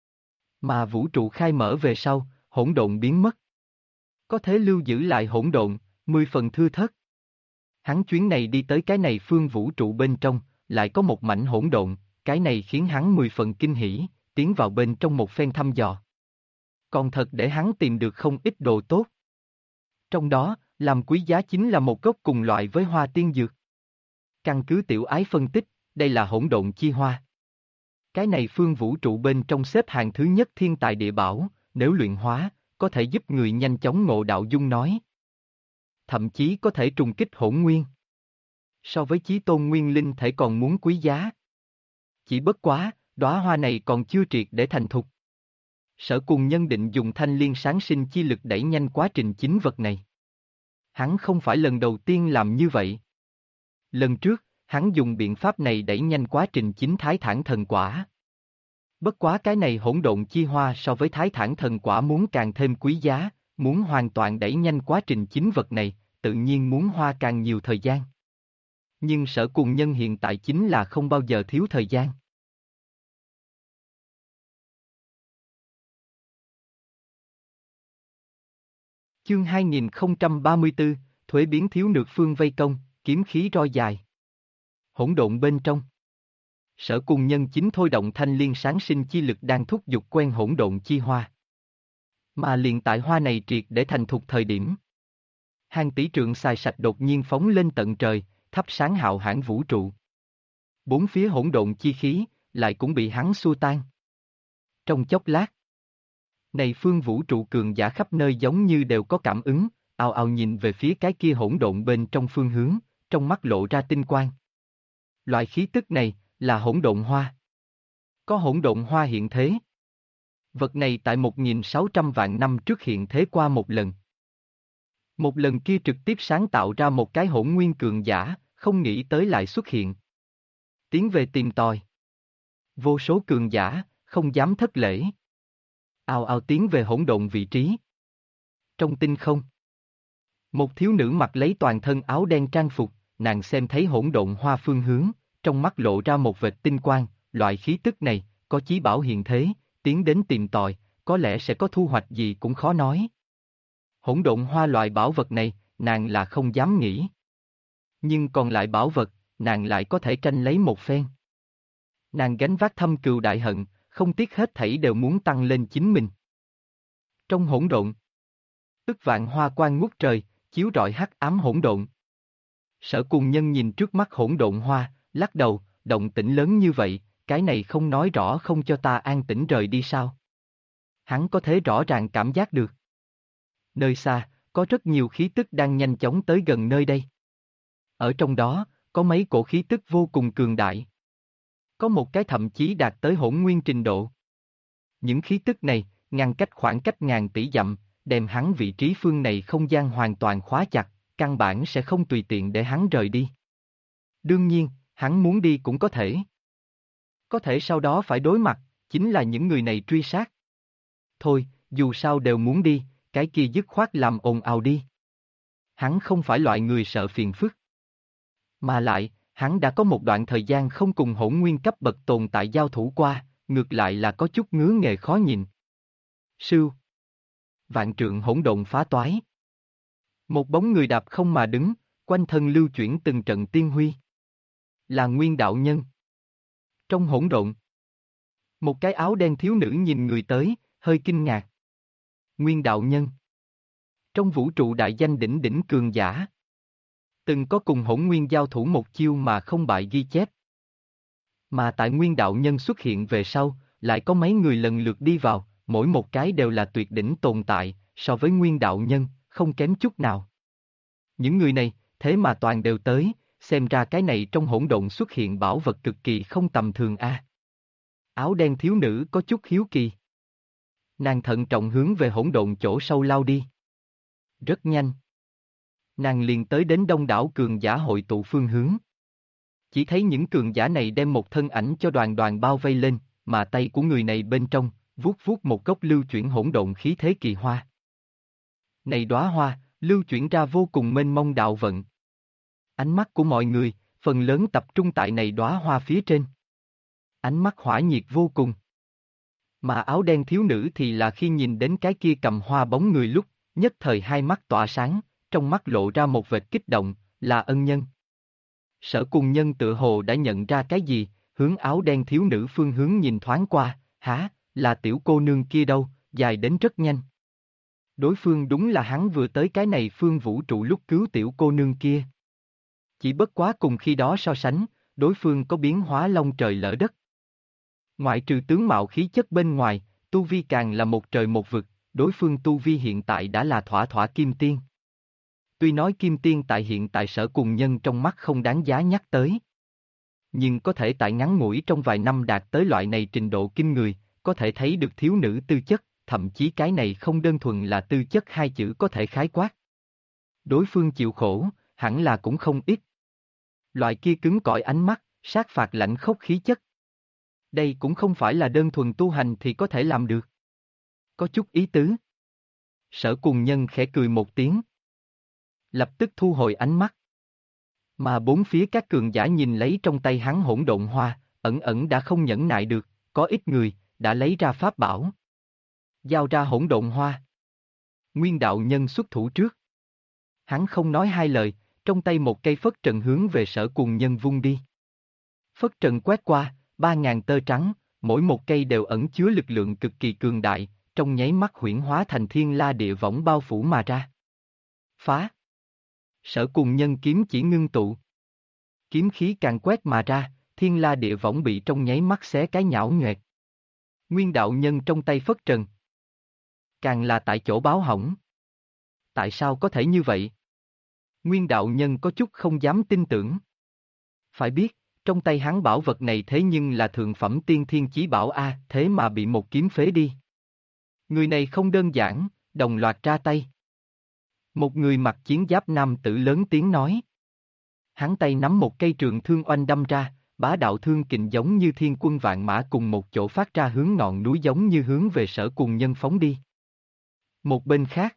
Mà vũ trụ khai mở về sau, hỗn độn biến mất. Có thể lưu giữ lại hỗn độn, 10 phần thưa thớt. Hắn chuyến này đi tới cái này phương vũ trụ bên trong, lại có một mảnh hỗn độn, cái này khiến hắn 10 phần kinh hỉ, tiến vào bên trong một phen thăm dò. Còn thật để hắn tìm được không ít đồ tốt. Trong đó, làm quý giá chính là một gốc cùng loại với hoa tiên dược. Căn cứ tiểu ái phân tích, đây là hỗn độn chi hoa. Cái này phương vũ trụ bên trong xếp hạng thứ nhất thiên tài địa bảo, nếu luyện hóa, có thể giúp người nhanh chóng ngộ đạo dung nói. Thậm chí có thể trùng kích hỗn nguyên. So với chí tôn nguyên linh thể còn muốn quý giá. Chỉ bất quá, đóa hoa này còn chưa triệt để thành thục. Sở cùng nhân định dùng thanh liên sáng sinh chi lực đẩy nhanh quá trình chính vật này. Hắn không phải lần đầu tiên làm như vậy. Lần trước, hắn dùng biện pháp này đẩy nhanh quá trình chính thái thản thần quả. Bất quá cái này hỗn độn chi hoa so với thái thản thần quả muốn càng thêm quý giá, muốn hoàn toàn đẩy nhanh quá trình chính vật này, tự nhiên muốn hoa càng nhiều thời gian. Nhưng sở cùng nhân hiện tại chính là không bao giờ thiếu thời gian. Chương 2034, thuế biến thiếu nược phương vây công, kiếm khí roi dài. Hỗn độn bên trong. Sở cùng nhân chính thôi động thanh liên sáng sinh chi lực đang thúc giục quen hỗn độn chi hoa. Mà liền tại hoa này triệt để thành thục thời điểm. Hàng tỷ trượng xài sạch đột nhiên phóng lên tận trời, thắp sáng hạo hãn vũ trụ. Bốn phía hỗn độn chi khí, lại cũng bị hắn xua tan. Trong chốc lát, này phương vũ trụ cường giả khắp nơi giống như đều có cảm ứng, ào ào nhìn về phía cái kia hỗn độn bên trong phương hướng, trong mắt lộ ra tinh quang. Loại khí tức này, là hỗn độn hoa. Có hỗn độn hoa hiện thế. Vật này tại 1.600 vạn năm trước hiện thế qua một lần. Một lần kia trực tiếp sáng tạo ra một cái hỗn nguyên cường giả, không nghĩ tới lại xuất hiện. Tiến về tìm tòi. Vô số cường giả, không dám thất lễ. Ào ào tiến về hỗn độn vị trí. Trong tinh không, một thiếu nữ mặc lấy toàn thân áo đen trang phục, nàng xem thấy hỗn độn hoa phương hướng, trong mắt lộ ra một vệt tinh quang, loại khí tức này, có chí bảo hiện thế, tiến đến tìm tòi, có lẽ sẽ có thu hoạch gì cũng khó nói. Hỗn độn hoa loại bảo vật này, nàng là không dám nghĩ. Nhưng còn lại bảo vật, nàng lại có thể tranh lấy một phen. Nàng gánh vác thâm cừu đại hận, không tiếc hết thảy đều muốn tăng lên chính mình. Trong hỗn độn, ức vạn hoa quang ngút trời, chiếu rọi hắc ám hỗn độn. Sở cùng nhân nhìn trước mắt hỗn độn hoa, lắc đầu, động tĩnh lớn như vậy, cái này không nói rõ không cho ta an tĩnh rời đi sao? Hắn có thể rõ ràng cảm giác được. Nơi xa, có rất nhiều khí tức đang nhanh chóng tới gần nơi đây. Ở trong đó, có mấy cổ khí tức vô cùng cường đại. Có một cái thậm chí đạt tới hỗn nguyên trình độ. Những khí tức này, ngăn cách khoảng cách ngàn tỷ dặm, đem hắn vị trí phương này không gian hoàn toàn khóa chặt, căn bản sẽ không tùy tiện để hắn rời đi. Đương nhiên, hắn muốn đi cũng có thể. Có thể sau đó phải đối mặt, chính là những người này truy sát. Thôi, dù sao đều muốn đi, cái kia dứt khoát làm ồn ào đi. Hắn không phải loại người sợ phiền phức. Mà lại, hắn đã có một đoạn thời gian không cùng hỗn nguyên cấp bậc tồn tại giao thủ qua, ngược lại là có chút ngứa nghề khó nhìn. Sưu. Vạn trượng hỗn độn phá toái. Một bóng người đạp không mà đứng, quanh thân lưu chuyển từng trận tiên huy. Là Nguyên đạo nhân. Trong hỗn độn, một cái áo đen thiếu nữ nhìn người tới, hơi kinh ngạc. Nguyên đạo nhân. Trong vũ trụ đại danh đỉnh đỉnh cường giả. Từng có cùng hỗn nguyên giao thủ một chiêu mà không bại ghi chép. Mà tại Nguyên đạo nhân xuất hiện về sau, lại có mấy người lần lượt đi vào, mỗi một cái đều là tuyệt đỉnh tồn tại, so với Nguyên đạo nhân, không kém chút nào. Những người này, thế mà toàn đều tới, xem ra cái này trong hỗn độn xuất hiện bảo vật cực kỳ không tầm thường a. Áo đen thiếu nữ có chút hiếu kỳ. Nàng thận trọng hướng về hỗn độn chỗ sâu lao đi. Rất nhanh. Nàng liền tới đến đông đảo cường giả hội tụ phương hướng. Chỉ thấy những cường giả này đem một thân ảnh cho đoàn đoàn bao vây lên, mà tay của người này bên trong, vuốt vuốt một gốc lưu chuyển hỗn độn khí thế kỳ hoa. Này đóa hoa, lưu chuyển ra vô cùng mênh mông đạo vận. Ánh mắt của mọi người, phần lớn tập trung tại này đóa hoa phía trên. Ánh mắt hỏa nhiệt vô cùng. Mà áo đen thiếu nữ thì là khi nhìn đến cái kia cầm hoa bóng người lúc, nhất thời hai mắt tỏa sáng, trong mắt lộ ra một vệt kích động, là ân nhân. Sở Cùng Nhân tự hồ đã nhận ra cái gì, hướng áo đen thiếu nữ phương hướng nhìn thoáng qua, hả, là tiểu cô nương kia đâu, dài đến rất nhanh. Đối phương đúng là hắn vừa tới cái này phương vũ trụ lúc cứu tiểu cô nương kia. Chỉ bất quá cùng khi đó so sánh, đối phương có biến hóa long trời lỡ đất. Ngoại trừ tướng mạo khí chất bên ngoài, tu vi càng là một trời một vực, đối phương tu vi hiện tại đã là thỏa thỏa kim tiên. Tuy nói kim tiên tại hiện tại Sở Cùng Nhân trong mắt không đáng giá nhắc tới. Nhưng có thể tại ngắn ngủi trong vài năm đạt tới loại này trình độ kinh người, có thể thấy được thiếu nữ tư chất, thậm chí cái này không đơn thuần là tư chất hai chữ có thể khái quát. Đối phương chịu khổ, hẳn là cũng không ít. Loại kia cứng cỏi ánh mắt, sát phạt lạnh khốc khí chất. Đây cũng không phải là đơn thuần tu hành thì có thể làm được. Có chút ý tứ. Sở Cùng Nhân khẽ cười một tiếng. Lập tức thu hồi ánh mắt. Mà bốn phía các cường giả nhìn lấy trong tay hắn hỗn độn hoa, ẩn ẩn đã không nhẫn nại được, có ít người, đã lấy ra pháp bảo. Giao ra hỗn độn hoa. Nguyên đạo nhân xuất thủ trước. Hắn không nói hai lời, trong tay một cây phất trần hướng về Sở Cùng Nhân vung đi. Phất trần quét qua, 3.000 tơ trắng, mỗi một cây đều ẩn chứa lực lượng cực kỳ cường đại, trong nháy mắt huyễn hóa thành thiên la địa võng bao phủ mà ra. Phá! Sở Cùng Nhân kiếm chỉ ngưng tụ. Kiếm khí càng quét mà ra, thiên la địa võng bị trong nháy mắt xé cái nhão nhoẹt. Nguyên đạo nhân trong tay phất trần. Càng là tại chỗ báo hỏng. Tại sao có thể như vậy? Nguyên đạo nhân có chút không dám tin tưởng. Phải biết, trong tay hắn bảo vật này thế nhưng là thượng phẩm tiên thiên chí bảo A, thế mà bị một kiếm phế đi. Người này không đơn giản, đồng loạt ra tay. Một người mặc chiến giáp nam tử lớn tiếng nói. Hắn tay nắm một cây trường thương oanh đâm ra, bá đạo thương kình giống như thiên quân vạn mã cùng một chỗ phát ra hướng ngọn núi giống như hướng về Sở Cùng Nhân phóng đi. Một bên khác,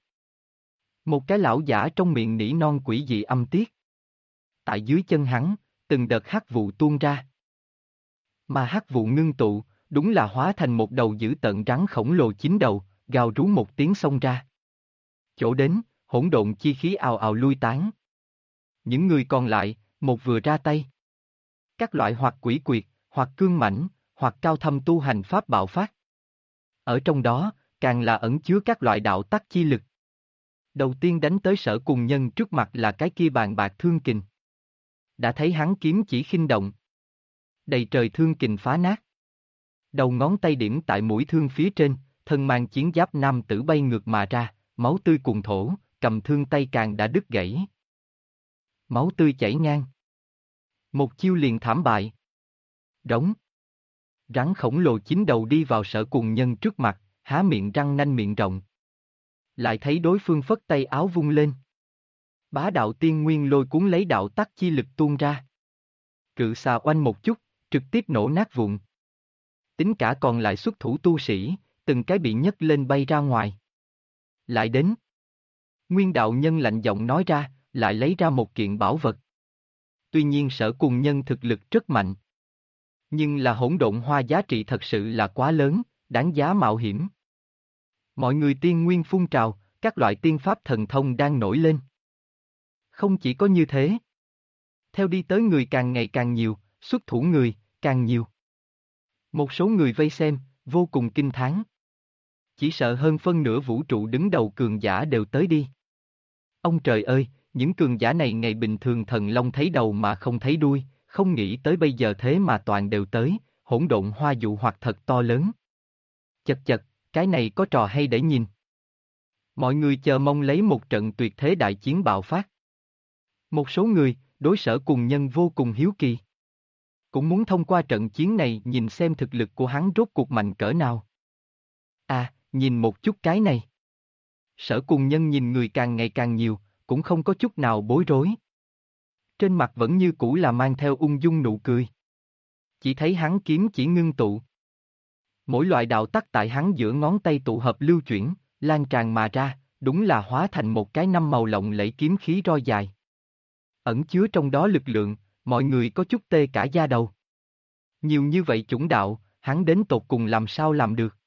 một cái lão giả trong miệng nỉ non quỷ dị âm tiết. Tại dưới chân hắn, từng đợt hắc vụ tuôn ra. Mà hắc vụ ngưng tụ, đúng là hóa thành một đầu dữ tợn rắn khổng lồ 9 đầu, gào rú một tiếng xông ra. Chỗ đến, hỗn độn chi khí ào ào lui tán. Những người còn lại, một vừa ra tay. Các loại hoặc quỷ quyệt, hoặc cương mãnh, hoặc cao thâm tu hành pháp bạo phát. Ở trong đó, càng là ẩn chứa các loại đạo tắc chi lực. Đầu tiên đánh tới Sở Cùng Nhân trước mặt là cái kia bàn bạc thương kình. Đã thấy hắn kiếm chỉ khinh động. Đầy trời thương kình phá nát. Đầu ngón tay điểm tại mũi thương phía trên, thân mang chiến giáp nam tử bay ngược mà ra, máu tươi cuồn thổ, cầm thương tay càng đã đứt gãy. Máu tươi chảy ngang. Một chiêu liền thảm bại. Rống. Rắn khổng lồ chín đầu đi vào Sở Cùng Nhân trước mặt, há miệng răng nanh miệng rộng. Lại thấy đối phương phất tay áo vung lên. Bá đạo tiên nguyên lôi cuốn lấy đạo tắc chi lực tuôn ra. Cự xà oanh một chút, trực tiếp nổ nát vụn. Tính cả còn lại xuất thủ tu sĩ, từng cái bị nhấc lên bay ra ngoài. Lại đến. Nguyên đạo nhân lạnh giọng nói ra, lại lấy ra một kiện bảo vật. Tuy nhiên Sở Cùng Nhân thực lực rất mạnh. Nhưng là hỗn độn hoa giá trị thật sự là quá lớn, đáng giá mạo hiểm. Mọi người tiên nguyên phun trào, các loại tiên pháp thần thông đang nổi lên. Không chỉ có như thế. Theo đi tới người càng ngày càng nhiều, xuất thủ người, càng nhiều. Một số người vây xem, vô cùng kinh thán. Chỉ sợ hơn phân nửa vũ trụ đứng đầu cường giả đều tới đi. Ông trời ơi, những cường giả này ngày bình thường thần long thấy đầu mà không thấy đuôi, không nghĩ tới bây giờ thế mà toàn đều tới, hỗn độn hoa dụ hoặc thật to lớn. Chật chật, cái này có trò hay để nhìn. Mọi người chờ mong lấy một trận tuyệt thế đại chiến bạo phát. Một số người, đối Sở Cùng Nhân vô cùng hiếu kỳ. Cũng muốn thông qua trận chiến này nhìn xem thực lực của hắn rốt cuộc mạnh cỡ nào. À, nhìn một chút cái này. Sở Cùng Nhân nhìn người càng ngày càng nhiều, cũng không có chút nào bối rối. Trên mặt vẫn như cũ là mang theo ung dung nụ cười. Chỉ thấy hắn kiếm chỉ ngưng tụ. Mỗi loại đạo tắc tại hắn giữa ngón tay tụ hợp lưu chuyển, lan tràn mà ra, đúng là hóa thành một cái năm màu lộng lẫy kiếm khí roi dài. Ẩn chứa trong đó lực lượng, mọi người có chút tê cả da đầu. Nhiều như vậy chủng đạo, hắn đến tột cùng làm sao làm được?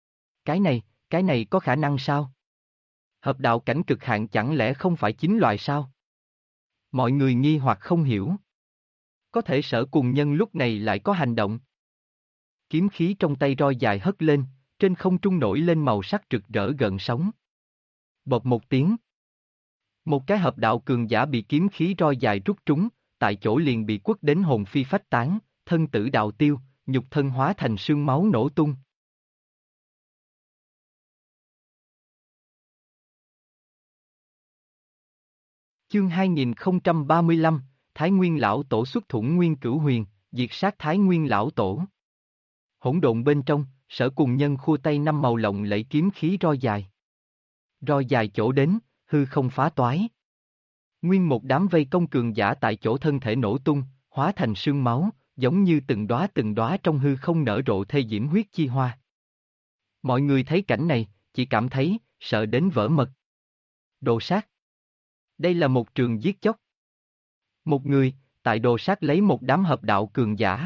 Cái này có khả năng sao? Hợp đạo cảnh cực hạn chẳng lẽ không phải 9 loại sao? Mọi người nghi hoặc không hiểu. Có thể Sở Cùng Nhân lúc này lại có hành động. Kiếm khí trong tay roi dài hất lên, trên không trung nổi lên màu sắc rực rỡ gợn sóng. Bột một tiếng. Một cái hợp đạo cường giả bị kiếm khí roi dài rút trúng, tại chỗ liền bị quất đến hồn phi phách tán, thân tử đạo tiêu, nhục thân hóa thành sương máu nổ tung. Chương 2035, Thái Nguyên Lão Tổ xuất thủ Nguyên Cửu Huyền, diệt sát Thái Nguyên Lão Tổ. Hỗn độn bên trong, Sở Cùng Nhân khua tay năm màu lộng lẫy kiếm khí roi dài. Roi dài chỗ đến, hư không phá toái. Nguyên một đám vây công cường giả tại chỗ thân thể nổ tung, hóa thành sương máu, giống như từng đóa trong hư không nở rộ thê diễm huyết chi hoa. Mọi người thấy cảnh này, chỉ cảm thấy, sợ đến vỡ mật. Đồ sát. Đây là một trường giết chóc. Một người, tại đồ sát lấy một đám hợp đạo cường giả.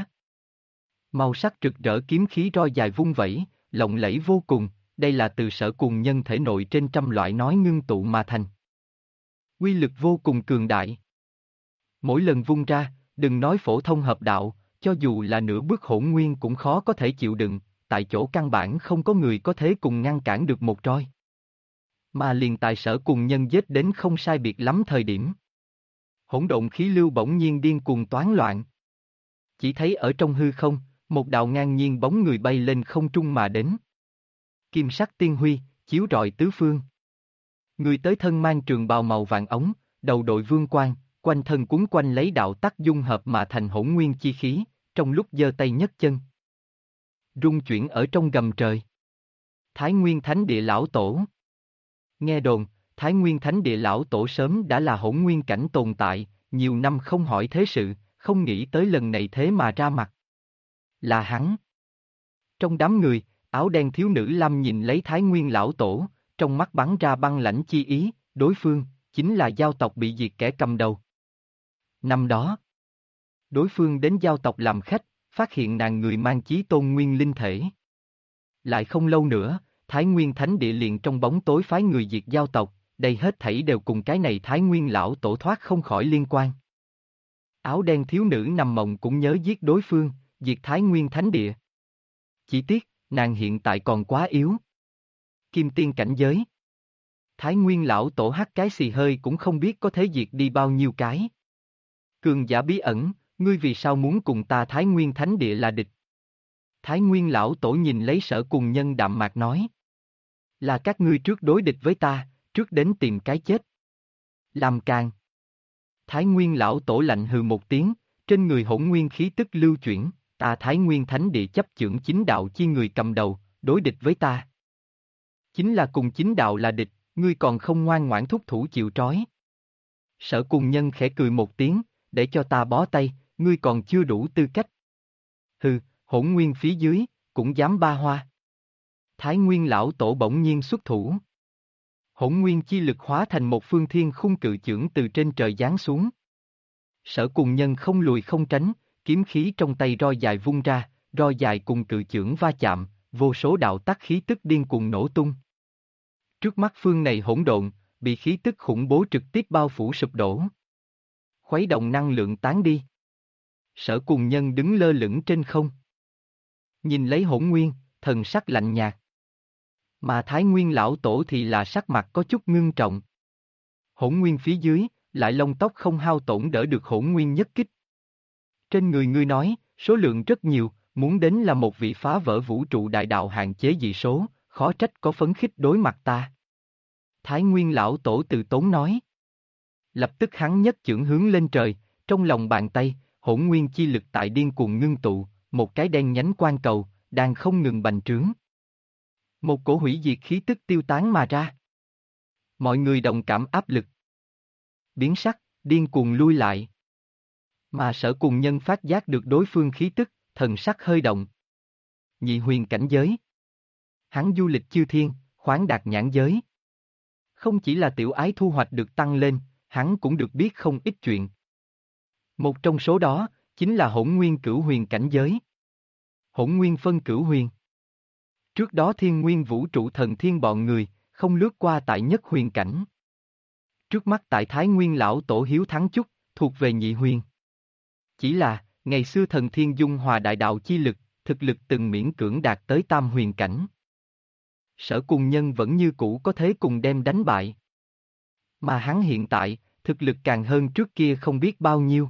Màu sắc rực rỡ kiếm khí roi dài vung vẩy, lộng lẫy vô cùng, đây là từ Sở Cùng Nhân thể nội trên trăm loại nói ngưng tụ mà thành. Quy lực vô cùng cường đại. Mỗi lần vung ra, đừng nói phổ thông hợp đạo, cho dù là nửa bước hỗn nguyên cũng khó có thể chịu đựng, tại chỗ căn bản không có người có thể cùng ngăn cản được một roi. Mà liền tại Sở Cùng Nhân giết đến không sai biệt lắm thời điểm. Hỗn độn khí lưu bỗng nhiên điên cuồng toán loạn. Chỉ thấy ở trong hư không, một đạo ngang nhiên bóng người bay lên không trung mà đến. Kim sắc tiên huy, chiếu rọi tứ phương. Người tới thân mang trường bào màu vàng ống, đầu đội vương quan, quanh thân cuốn quanh lấy đạo tắc dung hợp mà thành hỗn nguyên chi khí, trong lúc giơ tay nhấc chân. Rung chuyển ở trong gầm trời. Thái Nguyên Thánh Địa Lão Tổ. Nghe đồn, Thái Nguyên Thánh Địa Lão Tổ sớm đã là hỗn nguyên cảnh tồn tại, nhiều năm không hỏi thế sự, không nghĩ tới lần này thế mà ra mặt. Là hắn. Trong đám người, áo đen thiếu nữ Lâm nhìn lấy Thái Nguyên Lão Tổ, trong mắt bắn ra băng lãnh chi ý, đối phương, chính là giao tộc bị diệt kẻ cầm đầu. Năm đó, đối phương đến giao tộc làm khách, phát hiện nàng người mang chí tôn nguyên linh thể. Lại không lâu nữa, Thái Nguyên Thánh Địa liền trong bóng tối phái người diệt giao tộc, đây hết thảy đều cùng cái này Thái Nguyên Lão Tổ thoát không khỏi liên quan. Áo đen thiếu nữ nằm mộng cũng nhớ giết đối phương, diệt Thái Nguyên Thánh Địa. Chỉ tiếc, nàng hiện tại còn quá yếu. Kim tiên cảnh giới. Thái Nguyên Lão Tổ hắt cái xì hơi cũng không biết có thể diệt đi bao nhiêu cái. Cường giả bí ẩn, ngươi vì sao muốn cùng ta Thái Nguyên Thánh Địa là địch? Thái Nguyên Lão Tổ nhìn lấy Sở Cùng Nhân đạm mạc nói. Là các ngươi trước đối địch với ta, trước đến tìm cái chết. Làm càng. Thái Nguyên Lão Tổ lạnh hừ một tiếng, trên người hỗn nguyên khí tức lưu chuyển, Ta Thái Nguyên Thánh Địa chấp chưởng chính đạo chi người cầm đầu, đối địch với ta. Chính là cùng chính đạo là địch, ngươi còn không ngoan ngoãn thúc thủ chịu trói. Sở Cùng Nhân khẽ cười một tiếng, để cho ta bó tay, ngươi còn chưa đủ tư cách. Hừ, Hỗn Nguyên phía dưới, cũng dám ba hoa. Thái Nguyên lão tổ bỗng nhiên xuất thủ. Hỗn Nguyên chi lực hóa thành một phương thiên khung cự chưởng từ trên trời giáng xuống. Sở Cùng Nhân không lùi không tránh, kiếm khí trong tay roi dài vung ra, roi dài cùng cự chưởng va chạm, vô số đạo tắc khí tức điên cuồng nổ tung. Trước mắt phương này hỗn độn, bị khí tức khủng bố trực tiếp bao phủ sụp đổ. Khuấy động năng lượng tán đi. Sở Cùng Nhân đứng lơ lửng trên không. Nhìn lấy Hỗn Nguyên, thần sắc lạnh nhạt. Mà Thái Nguyên lão tổ thì là sắc mặt có chút ngưng trọng. Hỗn Nguyên phía dưới, lại lông tóc không hao tổn đỡ được Hỗn Nguyên nhất kích. Trên người ngươi nói, số lượng rất nhiều, muốn đến là một vị phá vỡ vũ trụ đại đạo hạn chế dị số, khó trách có phấn khích đối mặt ta. Thái Nguyên lão tổ từ tốn nói. Lập tức hắn nhất chưởng hướng lên trời, trong lòng bàn tay, Hỗn Nguyên chi lực tại điên cuồng ngưng tụ, một cái đen nhánh quang cầu, đang không ngừng bành trướng. Một cổ hủy diệt khí tức tiêu tán mà ra. Mọi người đồng cảm áp lực. Biến sắc, điên cuồng lui lại. Mà Sở Cùng Nhân phát giác được đối phương khí tức, thần sắc hơi động. Nhị huyền cảnh giới. Hắn du lịch chư thiên, khoáng đạt nhãn giới. Không chỉ là tiểu ái thu hoạch được tăng lên, hắn cũng được biết không ít chuyện. Một trong số đó, chính là Hỗn Nguyên cửu huyền cảnh giới. Hỗn Nguyên phân cửu huyền. Trước đó Thiên Nguyên vũ trụ thần thiên bọn người, không lướt qua tại nhất huyền cảnh. Trước mắt tại Thái Nguyên lão tổ hiếu thắng chút, thuộc về nhị huyền. Chỉ là, ngày xưa thần thiên dung hòa đại đạo chi lực, thực lực từng miễn cưỡng đạt tới tam huyền cảnh. Sở Cùng Nhân vẫn như cũ có thế cùng đem đánh bại. Mà hắn hiện tại, thực lực càng hơn trước kia không biết bao nhiêu.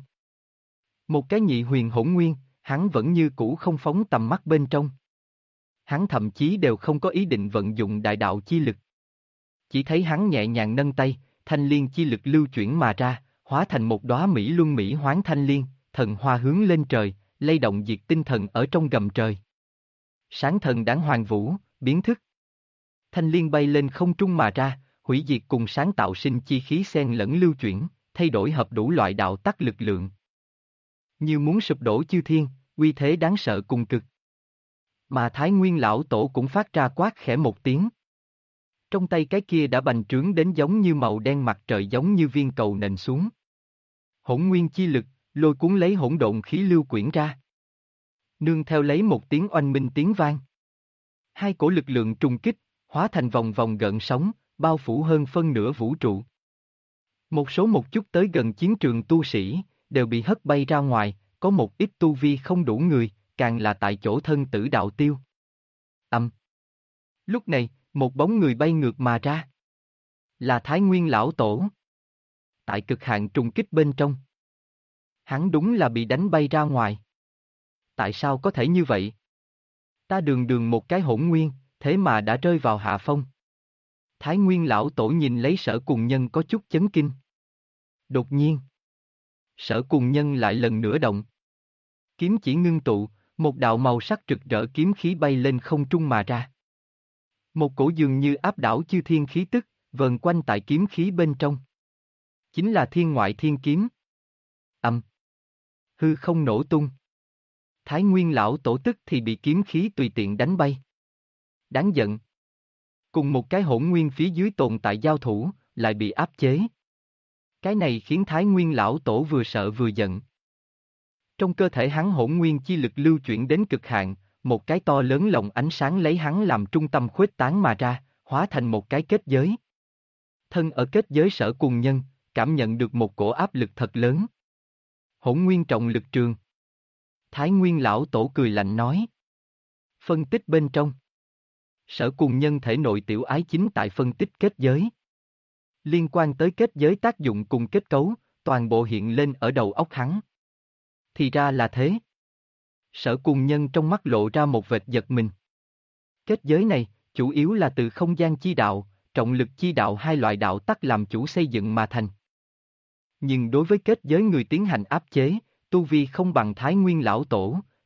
Một cái nhị huyền hỗn nguyên, hắn vẫn như cũ không phóng tầm mắt bên trong. Hắn thậm chí đều không có ý định vận dụng đại đạo chi lực. Chỉ thấy hắn nhẹ nhàng nâng tay, thanh liên chi lực lưu chuyển mà ra, hóa thành một đóa mỹ luân mỹ hoán thanh liên, thần hoa hướng lên trời, lay động diệt tinh thần ở trong gầm trời. Sáng thần đáng hoàng vũ, biến thức. Thanh liên bay lên không trung mà ra, hủy diệt cùng sáng tạo sinh chi khí xen lẫn lưu chuyển, thay đổi hợp đủ loại đạo tắc lực lượng. Như muốn sụp đổ chư thiên, uy thế đáng sợ cùng cực. Mà Thái Nguyên lão tổ cũng phát ra quát khẽ một tiếng. Trong tay cái kia đã bành trướng đến giống như màu đen mặt trời giống như viên cầu nện xuống. Hỗn nguyên chi lực, lôi cuốn lấy hỗn độn khí lưu quyển ra. Nương theo lấy một tiếng oanh minh tiếng vang. Hai cổ lực lượng trùng kích, hóa thành vòng vòng gợn sóng, bao phủ hơn phân nửa vũ trụ. Một số một chút tới gần chiến trường tu sĩ, đều bị hất bay ra ngoài, có một ít tu vi không đủ người, càng là tại chỗ thân tử đạo tiêu. Lúc này, một bóng người bay ngược mà ra. Là Thái Nguyên lão tổ. Tại cực hạn trùng kích bên trong. Hắn đúng là bị đánh bay ra ngoài. Tại sao có thể như vậy? Ta đường đường một cái hỗn nguyên, thế mà đã rơi vào hạ phong. Thái Nguyên lão tổ nhìn lấy Sở Cùng Nhân có chút chấn kinh. Đột nhiên, Sở Cùng Nhân lại lần nữa động. Kiếm chỉ ngưng tụ, một đạo màu sắc rực rỡ kiếm khí bay lên không trung mà ra. Một cổ dường như áp đảo chư thiên khí tức, vờn quanh tại kiếm khí bên trong. Chính là thiên ngoại thiên kiếm. Hư không nổ tung. Thái Nguyên lão tổ tức thì bị kiếm khí tùy tiện đánh bay. Đáng giận. Cùng một cái hỗn nguyên phía dưới tồn tại giao thủ, lại bị áp chế. Cái này khiến Thái Nguyên lão tổ vừa sợ vừa giận. Trong cơ thể hắn hỗn nguyên chi lực lưu chuyển đến cực hạn, một cái to lớn lồng ánh sáng lấy hắn làm trung tâm khuếch tán mà ra, hóa thành một cái kết giới. Thân ở kết giới Sở Cùng Nhân, cảm nhận được một cổ áp lực thật lớn. Hỗn nguyên trọng lực trường. Thái Nguyên lão tổ cười lạnh nói. Phân tích bên trong. Sở Cùng Nhân thể nội tiểu ái chính tại phân tích kết giới. Liên quan tới kết giới tác dụng cùng kết cấu, toàn bộ hiện lên ở đầu óc hắn. Thì ra là thế. Sở Cùng Nhân trong mắt lộ ra một vệt giật mình. Kết giới này, chủ yếu là từ không gian chi đạo, trọng lực chi đạo hai loại đạo tắc làm chủ xây dựng mà thành. Nhưng đối với kết giới người tiến hành áp chế, tu vi không bằng Thái Nguyên lão tổ,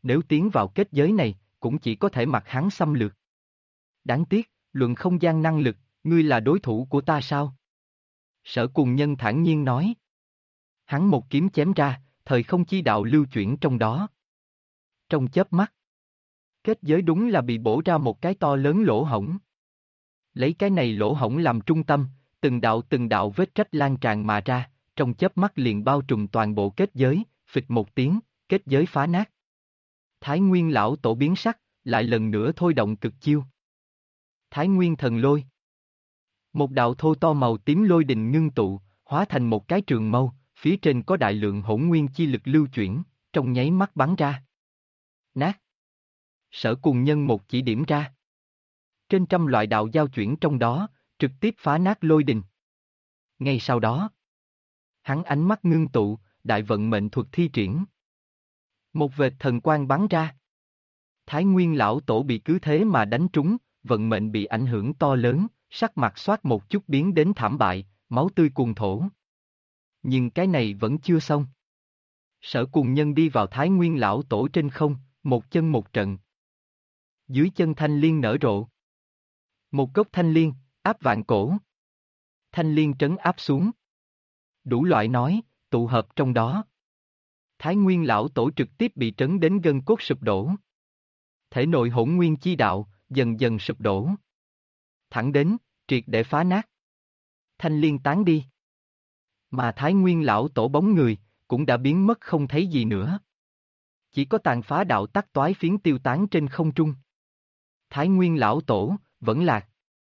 nếu tiến vào kết giới này, cũng chỉ có thể mặc hắn xâm lược. Đáng tiếc, luận không gian năng lực, ngươi là đối thủ của ta sao? Sở Cùng Nhân thản nhiên nói. Hắn một kiếm chém ra, thời không chi đạo lưu chuyển trong đó. Trong chớp mắt, kết giới đúng là bị bổ ra một cái to lớn lỗ hổng. Lấy cái này lỗ hổng làm trung tâm, từng đạo vết rách lan tràn mà ra, trong chớp mắt liền bao trùm toàn bộ kết giới, phịch một tiếng, kết giới phá nát. Thái Nguyên lão tổ biến sắc, lại lần nữa thôi động cực chiêu. Thái Nguyên thần lôi. Một đạo thô to màu tím lôi đình ngưng tụ, hóa thành một cái trường mâu, phía trên có đại lượng hỗn nguyên chi lực lưu chuyển, trong nháy mắt bắn ra. Nát. Sở Cùng Nhân một chỉ điểm ra. Trên trăm loại đạo giao chuyển trong đó, trực tiếp phá nát lôi đình. Ngay sau đó, hắn ánh mắt ngưng tụ, đại vận mệnh thuật thi triển. Một vệt thần quang bắn ra. Thái Nguyên lão tổ bị cứ thế mà đánh trúng, vận mệnh bị ảnh hưởng to lớn, sắc mặt xoát một chút biến đến thảm bại, máu tươi cuồn thổ. Nhưng cái này vẫn chưa xong. Sở Cùng Nhân đi vào Thái Nguyên lão tổ trên không, một chân một trận. Dưới chân thanh liên nở rộ. Một gốc thanh liên, áp vạn cổ. Thanh liên trấn áp xuống. Đủ loại nói, tụ hợp trong đó. Thái Nguyên lão tổ trực tiếp bị trấn đến gân cốt sụp đổ. Thể nội hỗn nguyên chi đạo, dần dần sụp đổ. Thẳng đến, triệt để phá nát. Thanh liên tán đi. Mà Thái Nguyên lão tổ bóng người, cũng đã biến mất không thấy gì nữa. Chỉ có tàn phá đạo tắc toái phiến tiêu tán trên không trung. Thái Nguyên lão tổ, vẫn lạc.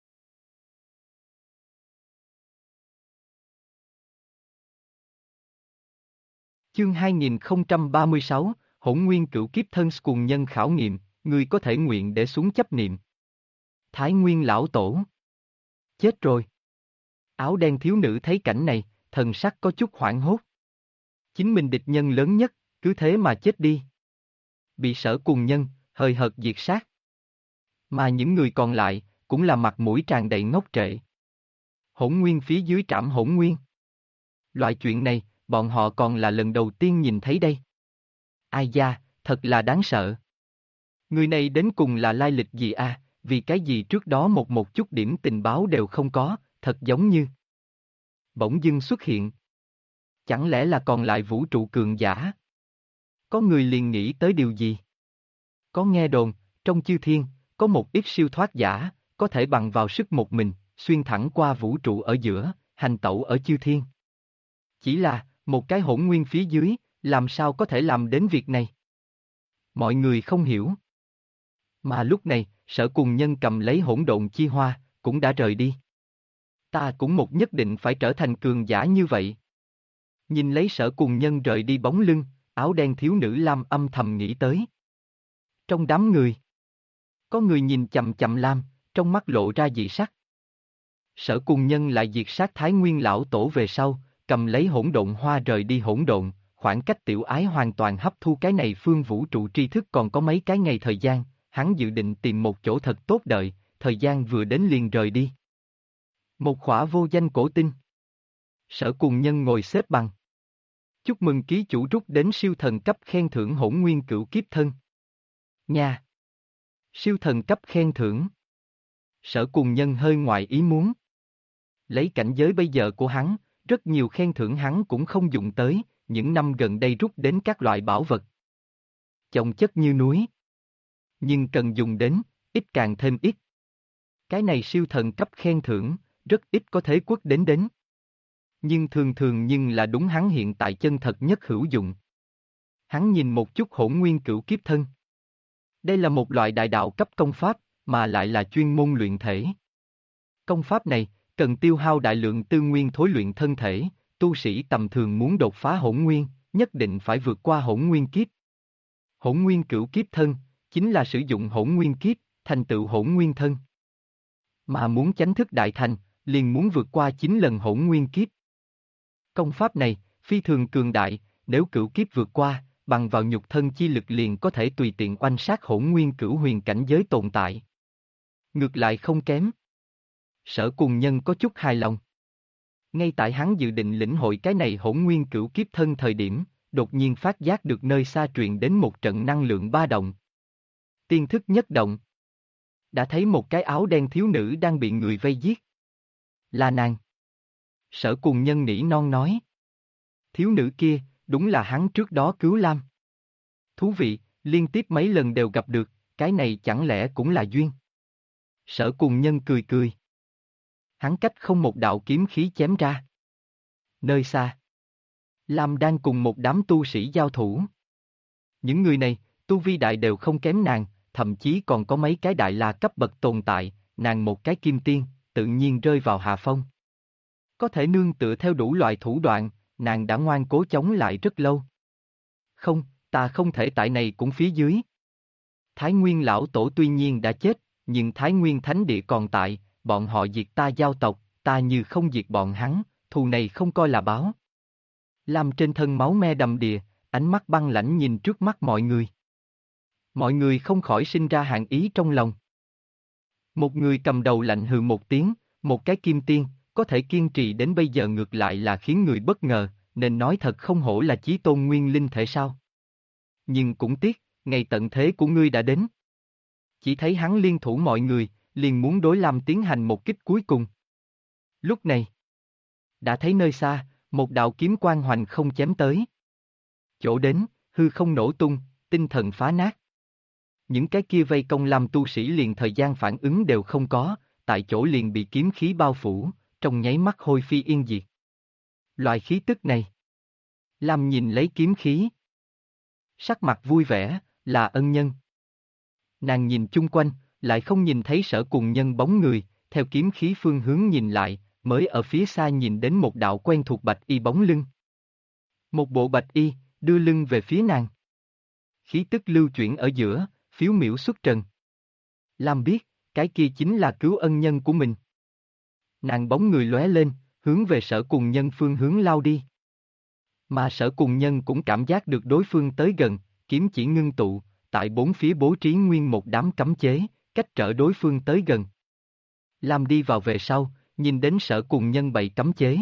Chương 2036, Hỗn Nguyên Cửu Kiếp Thân Cùng Nhân khảo nghiệm, ngươi có thể nguyện để xuống chấp niệm. Thái Nguyên lão tổ. Chết rồi. Áo đen thiếu nữ thấy cảnh này, thần sắc có chút hoảng hốt. Chính mình địch nhân lớn nhất, cứ thế mà chết đi. Bị Sở Cùng Nhân, hời hợt diệt sát. Mà những người còn lại, cũng là mặt mũi tràn đầy ngốc trệ. Hỗn Nguyên phía dưới trảm Hỗn Nguyên. Loại chuyện này, bọn họ còn là lần đầu tiên nhìn thấy đây. Ai da, thật là đáng sợ. Người này đến cùng là lai lịch gì à, vì cái gì trước đó một chút điểm tình báo đều không có, thật giống như bỗng dưng xuất hiện. Chẳng lẽ là còn lại vũ trụ cường giả? Có người liền nghĩ tới điều gì? Có nghe đồn, trong chư thiên, có một ít siêu thoát giả, có thể bằng vào sức một mình, xuyên thẳng qua vũ trụ ở giữa, hành tẩu ở chư thiên. Chỉ là, một cái hỗn nguyên phía dưới, làm sao có thể làm đến việc này? Mọi người không hiểu. Mà lúc này, Sở Cùng Nhân cầm lấy hỗn độn chi hoa, cũng đã rời đi. Ta cũng một nhất định phải trở thành cường giả như vậy. Nhìn lấy Sở Cùng Nhân rời đi bóng lưng, áo đen thiếu nữ Lam âm thầm nghĩ tới. Trong đám người, có người nhìn chằm chằm Lam, trong mắt lộ ra dị sắc. Sở Cùng Nhân lại diệt sát Thái Nguyên lão tổ về sau, cầm lấy hỗn độn hoa rời đi hỗn độn, khoảng cách tiểu ái hoàn toàn hấp thu cái này phương vũ trụ tri thức còn có mấy cái ngày thời gian, hắn dự định tìm một chỗ thật tốt đợi, thời gian vừa đến liền rời đi. Một khỏa vô danh cổ tinh. Sở Cùng Nhân ngồi xếp bằng. Chúc mừng ký chủ rút đến siêu thần cấp khen thưởng Hỗn Nguyên Cửu Kiếp Thân. Nha! Siêu thần cấp khen thưởng. Sở Cùng Nhân hơi ngoài ý muốn. Lấy cảnh giới bây giờ của hắn, rất nhiều khen thưởng hắn cũng không dùng tới, những năm gần đây rút đến các loại bảo vật. Chồng chất như núi. Nhưng cần dùng đến, ít càng thêm ít. Cái này siêu thần cấp khen thưởng, rất ít có thế quốc đến. Nhưng thường là đúng hắn hiện tại chân thật nhất hữu dụng. Hắn nhìn một chút Hỗn Nguyên Cửu Kiếp Thân. Đây là một loại đại đạo cấp công pháp, mà lại là chuyên môn luyện thể. Công pháp này, cần tiêu hao đại lượng tư nguyên thối luyện thân thể, tu sĩ tầm thường muốn đột phá hỗn nguyên, nhất định phải vượt qua hỗn nguyên kiếp. Hỗn Nguyên Cửu Kiếp Thân, chính là sử dụng hỗn nguyên kiếp, thành tựu hỗn nguyên thân. Mà muốn chánh thức đại thành, liền muốn vượt qua 9 lần hỗn nguyên kiếp. Công pháp này, phi thường cường đại, nếu cửu kiếp vượt qua, bằng vào nhục thân chi lực liền có thể tùy tiện oanh sát hỗn nguyên cửu huyền cảnh giới tồn tại. Ngược lại không kém. Sở Cùng Nhân có chút hài lòng. Ngay tại hắn dự định lĩnh hội cái này hỗn nguyên cửu kiếp thân thời điểm, đột nhiên phát giác được nơi xa truyền đến một trận năng lượng ba động. Tiên thức nhất động. Đã thấy một cái áo đen thiếu nữ đang bị người vây giết. Là nàng. Sở Cùng Nhân nỉ non nói. Thiếu nữ kia, đúng là hắn trước đó cứu Lam. Thú vị, liên tiếp mấy lần đều gặp được, cái này chẳng lẽ cũng là duyên. Sở Cùng Nhân cười cười. Hắn cách không một đạo kiếm khí chém ra. Nơi xa, Lam đang cùng một đám tu sĩ giao thủ. Những người này, tu vi đại đều không kém nàng, thậm chí còn có mấy cái đại la cấp bậc tồn tại, nàng một cái kim tiên, tự nhiên rơi vào hạ phong. Có thể nương tựa theo đủ loại thủ đoạn, nàng đã ngoan cố chống lại rất lâu. Không, ta không thể tại này cũng phía dưới. Thái Nguyên lão tổ tuy nhiên đã chết, nhưng Thái Nguyên Thánh Địa còn tại, bọn họ diệt ta giao tộc, ta như không diệt bọn hắn, thù này không coi là báo. Lam trên thân máu me đầm đìa, ánh mắt băng lãnh nhìn trước mắt mọi người. Mọi người không khỏi sinh ra hàn ý trong lòng. Một người cầm đầu lạnh hừ một tiếng, một cái kim tiên, có thể kiên trì đến bây giờ ngược lại là khiến người bất ngờ, nên nói thật không hổ là chí tôn nguyên linh thể sao. Nhưng cũng tiếc, ngày tận thế của ngươi đã đến. Chỉ thấy hắn liên thủ mọi người, liền muốn đối Lam tiến hành một kích cuối cùng. Lúc này, đã thấy nơi xa, một đạo kiếm quang hoành không chém tới. Chỗ đến, hư không nổ tung, tinh thần phá nát. Những cái kia vây công Lam tu sĩ liền thời gian phản ứng đều không có, tại chỗ liền bị kiếm khí bao phủ, trong nháy mắt hôi phi yên diệt. Loại khí tức này. Lam nhìn lấy kiếm khí. Sắc mặt vui vẻ, là ân nhân. Nàng nhìn chung quanh, lại không nhìn thấy Sở Cùng Nhân bóng người, theo kiếm khí phương hướng nhìn lại, mới ở phía xa nhìn đến một đạo quen thuộc bạch y bóng lưng. Một bộ bạch y, đưa lưng về phía nàng. Khí tức lưu chuyển ở giữa, phiếu miểu xuất trần. Lam biết, cái kia chính là cứu ân nhân của mình. Nàng bóng người lóe lên, hướng về Sở Cùng Nhân phương hướng lao đi. Mà Sở Cùng Nhân cũng cảm giác được đối phương tới gần, kiếm chỉ ngưng tụ, tại bốn phía bố trí nguyên một đám cấm chế, cách trở đối phương tới gần. Lam đi vào về sau, nhìn đến Sở Cùng Nhân bày cấm chế.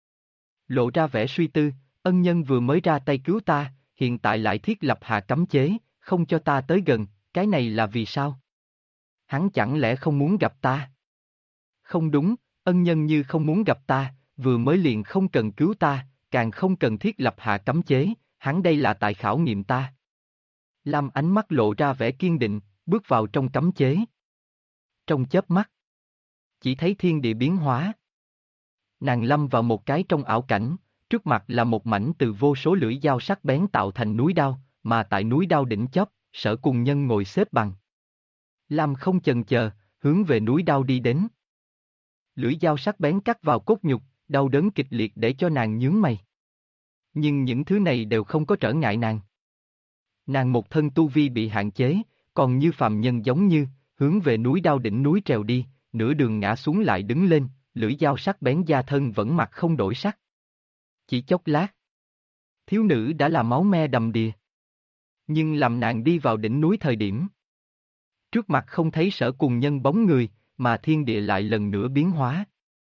Lộ ra vẻ suy tư, ân nhân vừa mới ra tay cứu ta, hiện tại lại thiết lập hạ cấm chế, không cho ta tới gần, cái này là vì sao? Hắn chẳng lẽ không muốn gặp ta? Không đúng, ân nhân như không muốn gặp ta, vừa mới liền không cần cứu ta, càng không cần thiết lập hạ cấm chế, hắn đây là tại khảo nghiệm ta. Lam ánh mắt lộ ra vẻ kiên định, bước vào trong cấm chế. Trong chớp mắt, chỉ thấy thiên địa biến hóa. Nàng lâm vào một cái trong ảo cảnh, trước mặt là một mảnh từ vô số lưỡi dao sắc bén tạo thành núi đao, mà tại núi đao đỉnh chóp, Sở Cùng Nhân ngồi xếp bằng. Lam không chần chờ, hướng về núi đao đi đến. Lưỡi dao sắc bén cắt vào cốt nhục, đau đớn kịch liệt để cho nàng nhướng mày. Nhưng những thứ này đều không có trở ngại nàng. Nàng một thân tu vi bị hạn chế, còn như phàm nhân giống như, hướng về núi đao đỉnh núi trèo đi, nửa đường ngã xuống lại đứng lên, lưỡi dao sắc bén da thân vẫn mặt không đổi sắc. Chỉ chốc lát, thiếu nữ đã là máu me đầm đìa. Nhưng làm nàng đi vào đỉnh núi thời điểm, trước mặt không thấy Sở Cùng Nhân bóng người, mà thiên địa lại lần nữa biến hóa.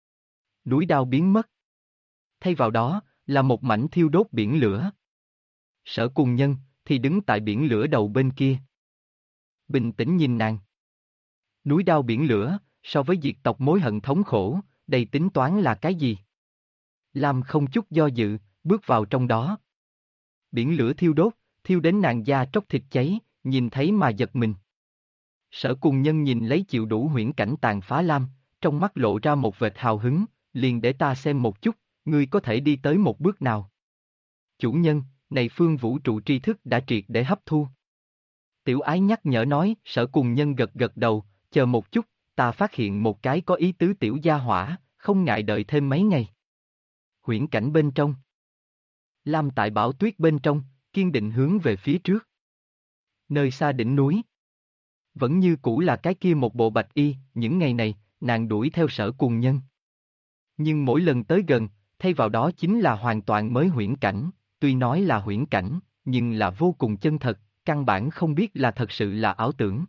Núi đao biến mất. Thay vào đó, là một mảnh thiêu đốt biển lửa. Sở Cùng Nhân, thì đứng tại biển lửa đầu bên kia. Bình tĩnh nhìn nàng. Núi đao biển lửa, so với diệt tộc mối hận thống khổ, đây tính toán là cái gì? Lam không chút do dự, bước vào trong đó. Biển lửa thiêu đốt, thiêu đến nàng da tróc thịt cháy, nhìn thấy mà giật mình. Sở Cùng Nhân nhìn lấy chịu đủ huyễn cảnh tàn phá Lam, trong mắt lộ ra một vệt hào hứng, liền để ta xem một chút, ngươi có thể đi tới một bước nào. Chủ nhân, này phương vũ trụ tri thức đã triệt để hấp thu. Tiểu ái nhắc nhở nói, Sở Cùng Nhân gật gật đầu, chờ một chút, ta phát hiện một cái có ý tứ tiểu gia hỏa, không ngại đợi thêm mấy ngày. Huyễn cảnh bên trong. Lam tại bão tuyết bên trong, kiên định hướng về phía trước. Nơi xa đỉnh núi. Vẫn như cũ là cái kia một bộ bạch y, những ngày này, nàng đuổi theo Sở Cùng Nhân. Nhưng mỗi lần tới gần, thay vào đó chính là hoàn toàn mới huyễn cảnh, tuy nói là huyễn cảnh, nhưng là vô cùng chân thật, căn bản không biết là thật sự là ảo tưởng.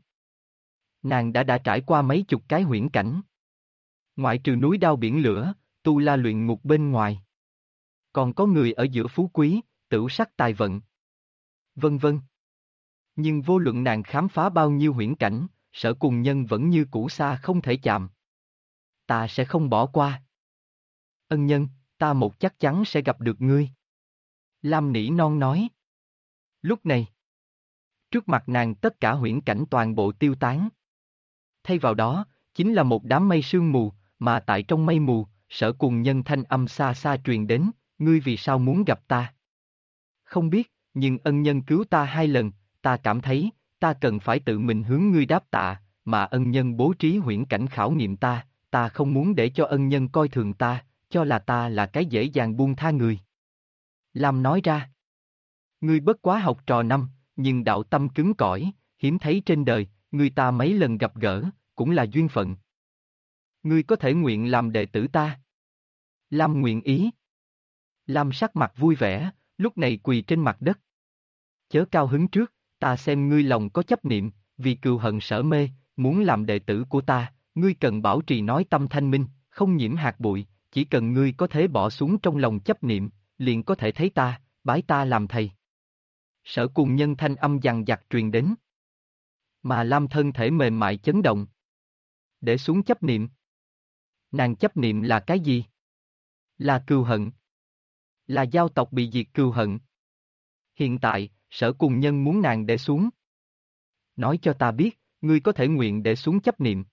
Nàng đã trải qua mấy chục cái huyễn cảnh. Ngoại trừ núi đao biển lửa, tu la luyện ngục bên ngoài. Còn có người ở giữa phú quý, tửu sắc tài vận, vân vân. Nhưng vô luận nàng khám phá bao nhiêu huyễn cảnh, Sở Cùng Nhân vẫn như cũ xa không thể chạm. Ta sẽ không bỏ qua. Ân nhân, ta một chắc chắn sẽ gặp được ngươi. Lam nỉ non nói. Lúc này, trước mặt nàng tất cả huyễn cảnh toàn bộ tiêu tán. Thay vào đó, chính là một đám mây sương mù, mà tại trong mây mù, Sở Cùng Nhân thanh âm xa xa truyền đến, ngươi vì sao muốn gặp ta? Không biết, nhưng ân nhân cứu ta 2 lần, ta cảm thấy, ta cần phải tự mình hướng ngươi đáp tạ, mà ân nhân bố trí huyễn cảnh khảo nghiệm ta không muốn để cho ân nhân coi thường ta, cho là ta là cái dễ dàng buông tha người. Lam nói ra, ngươi bất quá học trò năm, nhưng đạo tâm cứng cỏi, hiếm thấy trên đời, ngươi ta mấy lần gặp gỡ, cũng là duyên phận. Ngươi có thể nguyện làm đệ tử ta. Lam nguyện ý. Lam sắc mặt vui vẻ, lúc này quỳ trên mặt đất. Chớ cao hứng trước, ta xem ngươi lòng có chấp niệm, vì cừu hận sở mê, muốn làm đệ tử của ta, ngươi cần bảo trì nói tâm thanh minh, không nhiễm hạt bụi, chỉ cần ngươi có thể bỏ xuống trong lòng chấp niệm, liền có thể thấy ta, bái ta làm thầy. Sở Cùng Nhân thanh âm dằng dặc truyền đến. Mà Lam thân thể mềm mại chấn động. Để xuống chấp niệm. Nàng chấp niệm là cái gì? Là cừu hận. Là giao tộc bị diệt cừu hận. Hiện tại, Sở Cùng Nhân muốn nàng để xuống. Nói cho ta biết, ngươi có thể nguyện để xuống chấp niệm.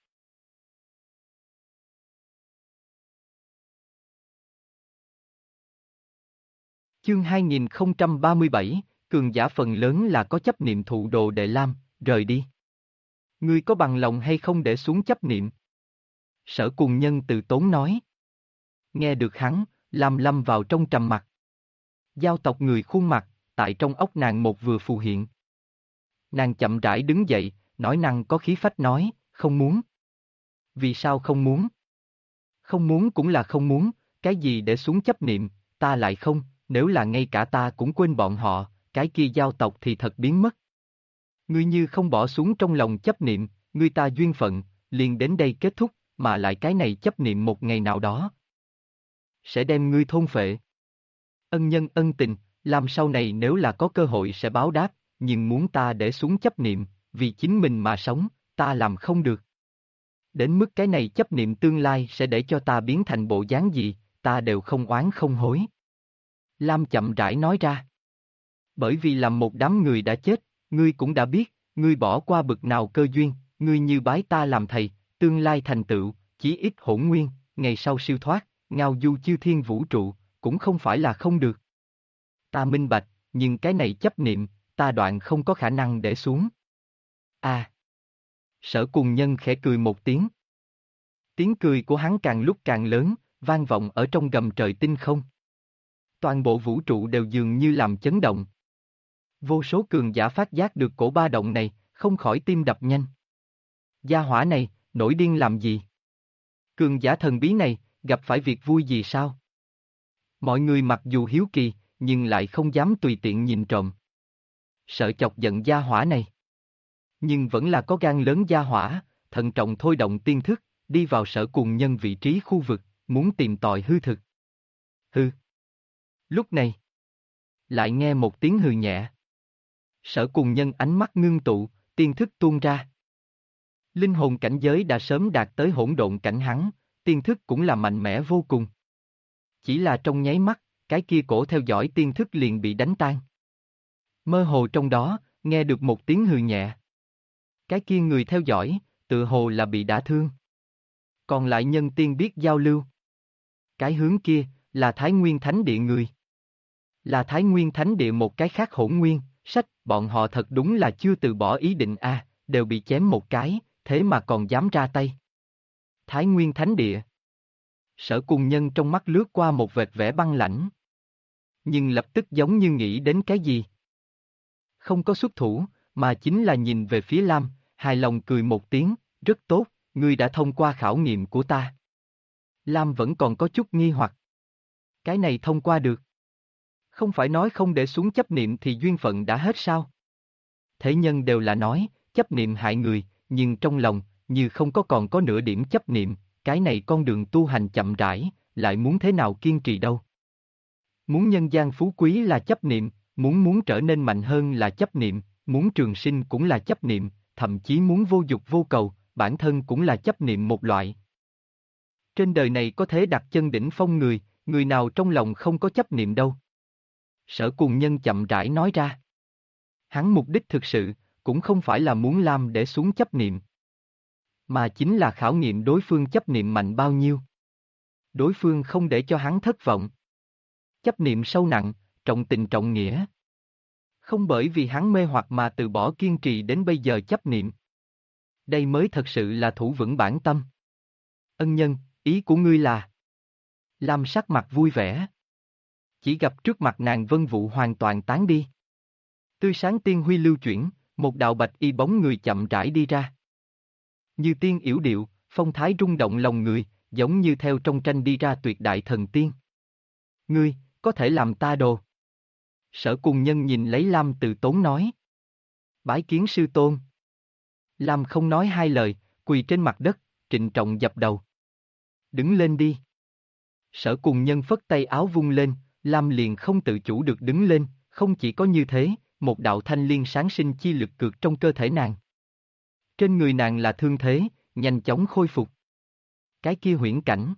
Chương 2037, cường giả phần lớn là có chấp niệm thụ đồ đệ Lam, rời đi. Ngươi có bằng lòng hay không để xuống chấp niệm? Sở Cùng Nhân từ tốn nói. Nghe được hắn, Lam lâm vào trong trầm mặc. Giao tộc người khuôn mặt, tại trong óc nàng một vừa phù hiện. Nàng chậm rãi đứng dậy, nói năng có khí phách nói, không muốn. Vì sao không muốn? Không muốn cũng là không muốn, cái gì để xuống chấp niệm, ta lại không, nếu là ngay cả ta cũng quên bọn họ, cái kia giao tộc thì thật biến mất. Ngươi như không bỏ xuống trong lòng chấp niệm, ngươi ta duyên phận, liền đến đây kết thúc, mà lại cái này chấp niệm một ngày nào đó. Sẽ đem ngươi thôn phệ. Ân nhân ân tình, làm sau này nếu là có cơ hội sẽ báo đáp, nhưng muốn ta để xuống chấp niệm, vì chính mình mà sống, ta làm không được. Đến mức cái này chấp niệm tương lai sẽ để cho ta biến thành bộ dáng gì, ta đều không oán không hối. Lam chậm rãi nói ra. Bởi vì làm một đám người đã chết, ngươi cũng đã biết, ngươi bỏ qua bực nào cơ duyên, ngươi như bái ta làm thầy, tương lai thành tựu, chí ít hỗn nguyên, ngày sau siêu thoát, ngao du chư thiên vũ trụ, cũng không phải là không được. Ta minh bạch, nhưng cái này chấp niệm, ta đoạn không có khả năng để xuống. À! Sở Cùng Nhân khẽ cười một tiếng. Tiếng cười của hắn càng lúc càng lớn, vang vọng ở trong gầm trời tinh không. Toàn bộ vũ trụ đều dường như làm chấn động. Vô số cường giả phát giác được cổ ba động này, không khỏi tim đập nhanh. Gia hỏa này, nổi điên làm gì? Cường giả thần bí này, gặp phải việc vui gì sao? Mọi người mặc dù hiếu kỳ, nhưng lại không dám tùy tiện nhìn trộm. Sợ chọc giận gia hỏa này. Nhưng vẫn là có gan lớn gia hỏa, thận trọng thôi động tiên thức, đi vào Sở Cùng Nhân vị trí khu vực, muốn tìm tòi hư thực. Hư. Lúc này, lại nghe một tiếng hừ nhẹ. Sở Cùng Nhân ánh mắt ngưng tụ, tiên thức tuôn ra. Linh hồn cảnh giới đã sớm đạt tới hỗn độn cảnh hắn, tiên thức cũng là mạnh mẽ vô cùng. Chỉ là trong nháy mắt, cái kia cổ theo dõi tiên thức liền bị đánh tan. Mơ hồ trong đó, nghe được một tiếng hừ nhẹ. Cái kia người theo dõi, tự hồ là bị đả thương. Còn lại nhân tiên biết giao lưu. Cái hướng kia, là Thái Nguyên Thánh Địa người. Là Thái Nguyên Thánh Địa một cái khác hỗn nguyên, sách, bọn họ thật đúng là chưa từ bỏ ý định đều bị chém một cái, thế mà còn dám ra tay. Thái Nguyên Thánh Địa. Sở Cùng Nhân trong mắt lướt qua một vệt vẻ băng lãnh. Nhưng lập tức giống như nghĩ đến cái gì. Không có xuất thủ, mà chính là nhìn về phía Lam, hài lòng cười một tiếng, rất tốt, ngươi đã thông qua khảo nghiệm của ta. Lam vẫn còn có chút nghi hoặc. Cái này thông qua được. Không phải nói không để xuống chấp niệm thì duyên phận đã hết sao? Thế nhân đều là nói, chấp niệm hại người, nhưng trong lòng, như không có còn có nửa điểm chấp niệm, cái này con đường tu hành chậm rãi, lại muốn thế nào kiên trì đâu. Muốn nhân gian phú quý là chấp niệm, muốn trở nên mạnh hơn là chấp niệm, muốn trường sinh cũng là chấp niệm, thậm chí muốn vô dục vô cầu, bản thân cũng là chấp niệm một loại. Trên đời này có thể đặt chân đỉnh phong người nào trong lòng không có chấp niệm đâu. Sở Cùng Nhân chậm rãi nói ra. Hắn mục đích thực sự, cũng không phải là muốn Lam để xuống chấp niệm, mà chính là khảo nghiệm đối phương chấp niệm mạnh bao nhiêu. Đối phương không để cho hắn thất vọng. Chấp niệm sâu nặng, trọng tình trọng nghĩa. Không bởi vì hắn mê hoặc mà từ bỏ kiên trì đến bây giờ chấp niệm. Đây mới thật sự là thủ vững bản tâm. Ân nhân, ý của ngươi là... Lam sắc mặt vui vẻ. Chỉ gặp trước mặt nàng vân vụ hoàn toàn tán đi. Tươi sáng tiên huy lưu chuyển, một đạo bạch y bóng người chậm rãi đi ra. Như tiên yểu điệu, phong thái rung động lòng người, giống như theo trong tranh đi ra tuyệt đại thần tiên. Ngươi, có thể làm ta đồ. Sở Cùng Nhân nhìn lấy Lam từ tốn nói. Bái kiến sư tôn. Lam không nói hai lời, quỳ trên mặt đất, trịnh trọng dập đầu. Đứng lên đi. Sở Cùng Nhân phất tay áo vung lên, Lam liền không tự chủ được đứng lên, không chỉ có như thế, một đạo thanh liên sáng sinh chi lực cược trong cơ thể nàng. Trên người nàng là thương thế, nhanh chóng khôi phục. Cái kia huyễn cảnh.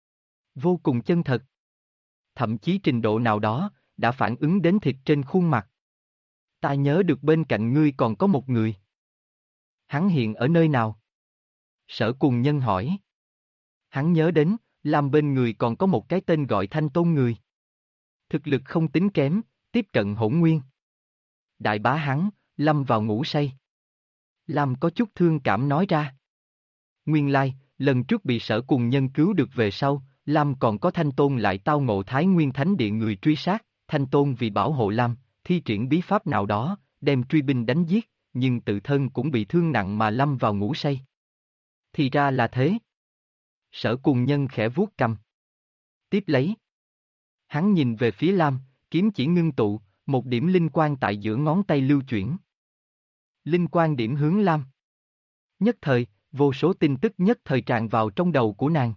Vô cùng chân thật. Thậm chí trình độ nào đó, đã phản ứng đến thịt trên khuôn mặt. Ta nhớ được bên cạnh ngươi còn có một người. Hắn hiện ở nơi nào? Sở Cùng Nhân hỏi. Hắn nhớ đến, Lam bên người còn có một cái tên gọi Thanh Tôn người. Thực lực không tính kém, tiếp cận hỗn nguyên. Đại bá hắn, lâm vào ngủ say. Lam có chút thương cảm nói ra. Nguyên lai, lần trước bị Sở Cùng Nhân cứu được về sau, Lam còn có Thanh Tôn lại tao ngộ Thái Nguyên Thánh Địa người truy sát, Thanh Tôn vì bảo hộ Lam, thi triển bí pháp nào đó, đem truy binh đánh giết, nhưng tự thân cũng bị thương nặng mà lâm vào ngủ say. Thì ra là thế. Sở Cùng Nhân khẽ vuốt cầm. Tiếp lấy. Hắn nhìn về phía Lam, kiếm chỉ ngưng tụ, một điểm linh quang tại giữa ngón tay lưu chuyển. Linh quang điểm hướng Lam. Nhất thời, vô số tin tức nhất thời tràn vào trong đầu của nàng.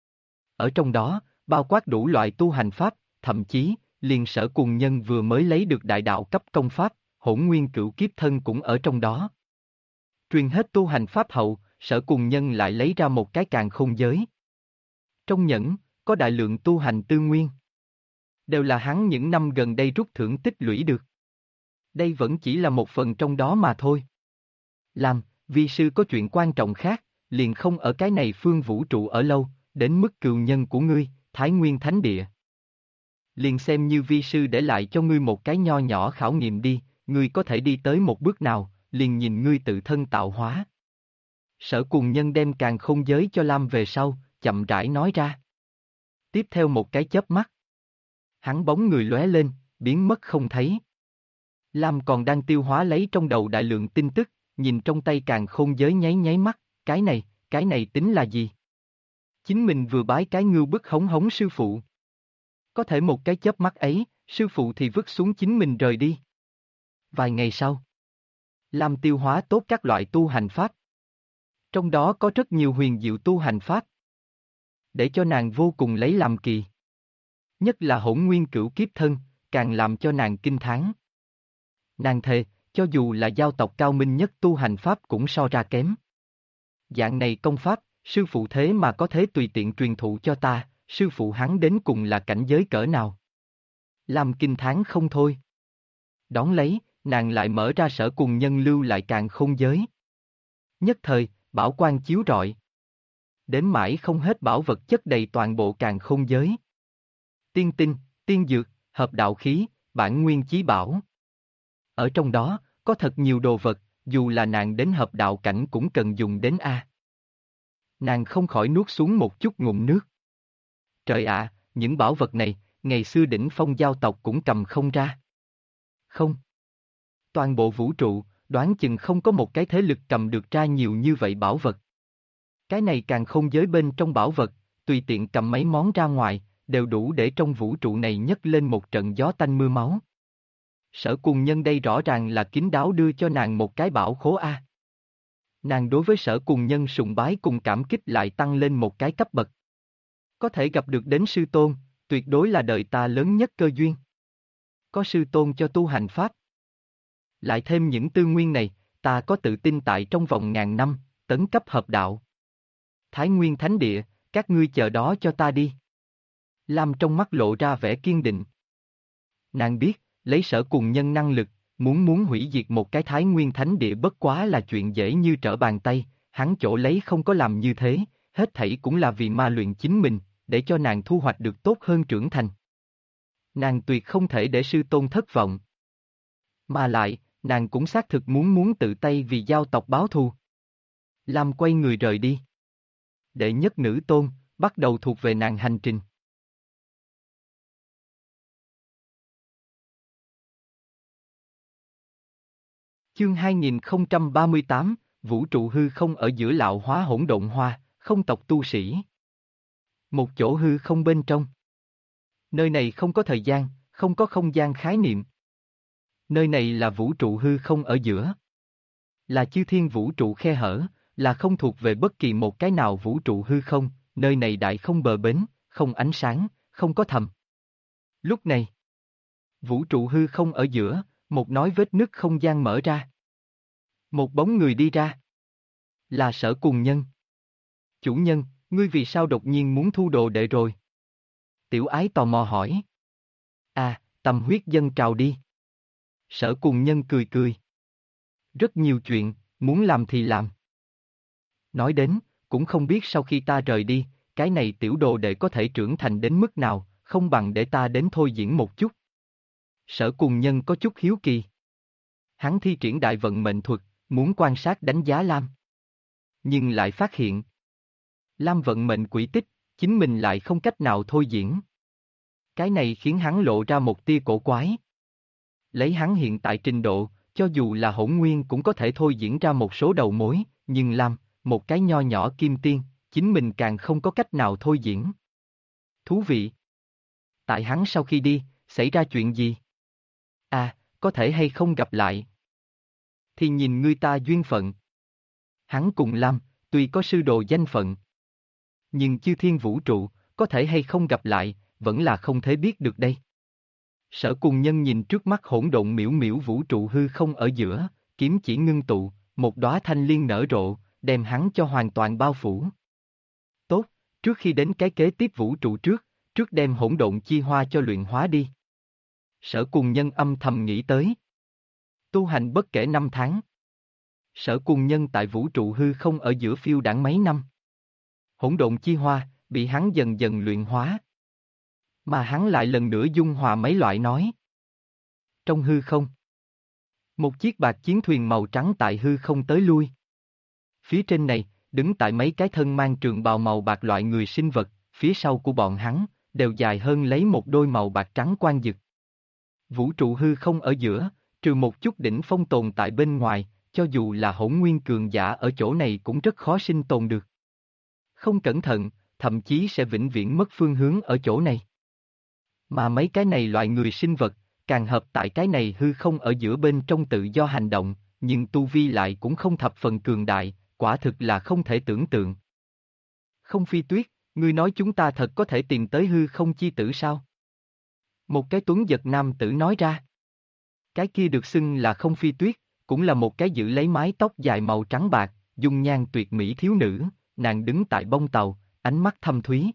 Ở trong đó, bao quát đủ loại tu hành pháp, thậm chí, liền Sở Cùng Nhân vừa mới lấy được đại đạo cấp công pháp, Hỗn Nguyên Cửu Kiếp Thân cũng ở trong đó. Truyền hết tu hành pháp hậu, Sở Cùng Nhân lại lấy ra một cái càn khôn giới. Trong nhẫn, có đại lượng tu hành tư nguyên. Đều là hắn những năm gần đây rút thưởng tích lũy được. Đây vẫn chỉ là một phần trong đó mà thôi. Làm, vi sư có chuyện quan trọng khác, liền không ở cái này phương vũ trụ ở lâu, đến mức cừu nhân của ngươi, Thái Nguyên Thánh Địa. Liền xem như vi sư để lại cho ngươi một cái nho nhỏ khảo nghiệm đi, ngươi có thể đi tới một bước nào, liền nhìn ngươi tự thân tạo hóa. Sở Cùng Nhân đem càn khôn giới cho Lam về sau, chậm rãi nói ra. Tiếp theo một cái chớp mắt. Hắn bóng người lóe lên, biến mất không thấy. Lam còn đang tiêu hóa lấy trong đầu đại lượng tin tức, nhìn trong tay càn khôn giới nháy nháy mắt, cái này tính là gì? Chính mình vừa bái cái ngưu bức hống hống sư phụ. Có thể một cái chớp mắt ấy, sư phụ thì vứt xuống chính mình rời đi. Vài ngày sau, Lam tiêu hóa tốt các loại tu hành pháp. Trong đó có rất nhiều huyền diệu tu hành pháp. Để cho nàng vô cùng lấy làm kỳ. Nhất là Hỗn Nguyên Cửu Kiếp Thân, càng làm cho nàng kinh thán. Nàng thề, cho dù là giao tộc cao minh nhất tu hành pháp cũng so ra kém. Dạng này công pháp, sư phụ thế mà có thể tùy tiện truyền thụ cho ta, sư phụ hắn đến cùng là cảnh giới cỡ nào. Làm kinh thán không thôi. Đón lấy, nàng lại mở ra Sở Cùng Nhân lưu lại càn khôn giới. Nhất thời, bảo quang chiếu rọi. Đến mãi không hết bảo vật chất đầy toàn bộ càn khôn giới. Tiên tinh, tiên dược, hợp đạo khí, bản nguyên chí bảo. Ở trong đó, có thật nhiều đồ vật, dù là nàng đến hợp đạo cảnh cũng cần dùng đến A. Nàng không khỏi nuốt xuống một chút ngụm nước. Trời ạ, những bảo vật này, ngày xưa đỉnh phong giao tộc cũng cầm không ra. Không. Toàn bộ vũ trụ, đoán chừng không có một cái thế lực cầm được ra nhiều như vậy bảo vật. Cái này càng không giới bên trong bảo vật, tùy tiện cầm mấy món ra ngoài, đều đủ để trong vũ trụ này nhấc lên một trận gió tanh mưa máu. Sở Cùng Nhân đây rõ ràng là kín đáo đưa cho nàng một cái bảo khố A. Nàng đối với Sở Cùng Nhân sùng bái cùng cảm kích lại tăng lên một cái cấp bậc. Có thể gặp được đến sư tôn, tuyệt đối là đời ta lớn nhất cơ duyên. Có sư tôn cho tu hành pháp. Lại thêm những tư nguyên này, ta có tự tin tại trong vòng ngàn năm, tấn cấp hợp đạo. Thái Nguyên Thánh Địa, các ngươi chờ đó cho ta đi. Lam trong mắt lộ ra vẻ kiên định. Nàng biết, lấy Sở Cùng Nhân năng lực, muốn hủy diệt một cái Thái Nguyên Thánh Địa bất quá là chuyện dễ như trở bàn tay, hắn chỗ lấy không có làm như thế, hết thảy cũng là vì ma luyện chính mình, để cho nàng thu hoạch được tốt hơn trưởng thành. Nàng tuyệt không thể để sư tôn thất vọng. Mà lại, nàng cũng xác thực muốn tự tay vì giao tộc báo thù. Lam quay người rời đi. Đệ nhất nữ tôn, bắt đầu thuộc về nàng hành trình. Chương 2038, Vũ trụ hư không ở giữa lạo hóa hỗn độn hoa, không tộc tu sĩ. Một chỗ hư không bên trong. Nơi này không có thời gian, không có không gian khái niệm. Nơi này là vũ trụ hư không ở giữa. Là chư thiên vũ trụ khe hở, là không thuộc về bất kỳ một cái nào vũ trụ hư không, nơi này đại không bờ bến, không ánh sáng, không có thầm. Lúc này, vũ trụ hư không ở giữa, một nói vết nứt không gian mở ra. Một bóng người đi ra. Là Sở Cùng Nhân. Chủ nhân, ngươi vì sao đột nhiên muốn thu đồ đệ rồi? Tiểu Ái tò mò hỏi. À, tâm huyết dâng trào đi. Sở Cùng Nhân cười cười. Rất nhiều chuyện, muốn làm thì làm. Nói đến, cũng không biết sau khi ta rời đi, cái này tiểu đồ đệ có thể trưởng thành đến mức nào, không bằng để ta đến thôi diễn một chút. Sở Cùng Nhân có chút hiếu kỳ. Hắn thi triển đại vận mệnh thuật, muốn quan sát đánh giá Lam. Nhưng lại phát hiện. Lam vận mệnh quỹ tích, chính mình lại không cách nào thôi diễn. Cái này khiến hắn lộ ra một tia cổ quái. Lấy hắn hiện tại trình độ, cho dù là hỗn nguyên cũng có thể thôi diễn ra một số đầu mối, nhưng Lam, một cái nho nhỏ kim tiên, chính mình càng không có cách nào thôi diễn. Thú vị. Tại hắn sau khi đi, xảy ra chuyện gì? À, có thể hay không gặp lại? Thì nhìn người ta duyên phận. Hắn cùng Lam, tuy có sư đồ danh phận. Nhưng chư thiên vũ trụ, có thể hay không gặp lại, vẫn là không thể biết được đây. Sở Cùng Nhân nhìn trước mắt hỗn độn miễu miễu vũ trụ hư không ở giữa, kiếm chỉ ngưng tụ, một đóa thanh liên nở rộ, đem hắn cho hoàn toàn bao phủ. Tốt, trước khi đến cái kế tiếp vũ trụ trước đem hỗn độn chi hoa cho luyện hóa đi. Sở Cùng Nhân âm thầm nghĩ tới. Tu hành bất kể năm tháng. Sở Cùng Nhân tại vũ trụ hư không ở giữa phiêu đãng mấy năm. Hỗn độn chi hoa, bị hắn dần dần luyện hóa. Mà hắn lại lần nữa dung hòa mấy loại nói. Trong hư không. Một chiếc bạc chiến thuyền màu trắng tại hư không tới lui. Phía trên này, đứng tại mấy cái thân mang trường bào màu bạc loại người sinh vật, phía sau của bọn hắn, đều dài hơn lấy một đôi màu bạc trắng quang dực. Vũ trụ hư không ở giữa, trừ một chút đỉnh phong tồn tại bên ngoài, cho dù là hỗn nguyên cường giả ở chỗ này cũng rất khó sinh tồn được. Không cẩn thận, thậm chí sẽ vĩnh viễn mất phương hướng ở chỗ này. Mà mấy cái này loại người sinh vật, càng hợp tại cái này hư không ở giữa bên trong tự do hành động, nhưng tu vi lại cũng không thập phần cường đại, quả thực là không thể tưởng tượng. Không Phi Tuyết, ngươi nói chúng ta thật có thể tìm tới hư không chi tử sao? Một cái tuấn giật nam tử nói ra. Cái kia được xưng là Không Phi Tuyết, cũng là một cái giữ lấy mái tóc dài màu trắng bạc, dung nhan tuyệt mỹ thiếu nữ, nàng đứng tại bông tàu, ánh mắt thâm thúy.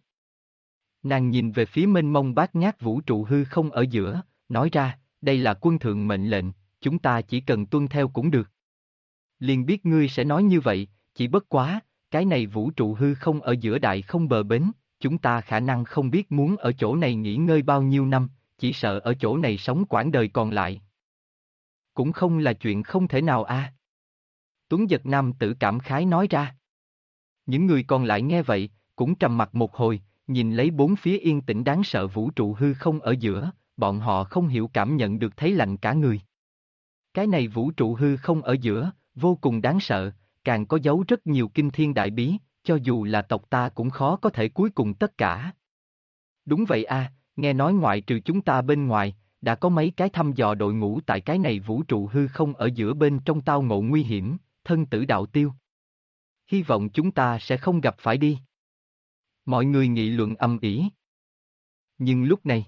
Nàng nhìn về phía mênh mông bát ngát vũ trụ hư không ở giữa, nói ra, đây là quân thượng mệnh lệnh, chúng ta chỉ cần tuân theo cũng được. Liền biết ngươi sẽ nói như vậy, chỉ bất quá, cái này vũ trụ hư không ở giữa đại không bờ bến, chúng ta khả năng không biết muốn ở chỗ này nghỉ ngơi bao nhiêu năm, chỉ sợ ở chỗ này sống quãng đời còn lại. Cũng không là chuyện không thể nào a. Tuấn giật nam tử cảm khái nói ra. Những người còn lại nghe vậy, cũng trầm mặc một hồi, nhìn lấy bốn phía yên tĩnh đáng sợ vũ trụ hư không ở giữa, bọn họ không hiểu cảm nhận được thấy lạnh cả người. Cái này vũ trụ hư không ở giữa, vô cùng đáng sợ, càng có giấu rất nhiều kinh thiên đại bí, cho dù là tộc ta cũng khó có thể cuối cùng tất cả. Đúng vậy a, nghe nói ngoại trừ chúng ta bên ngoài, đã có mấy cái thăm dò đội ngũ tại cái này vũ trụ hư không ở giữa bên trong tao ngộ nguy hiểm, thân tử đạo tiêu. Hy vọng chúng ta sẽ không gặp phải đi. Mọi người nghị luận ầm ĩ. Nhưng lúc này,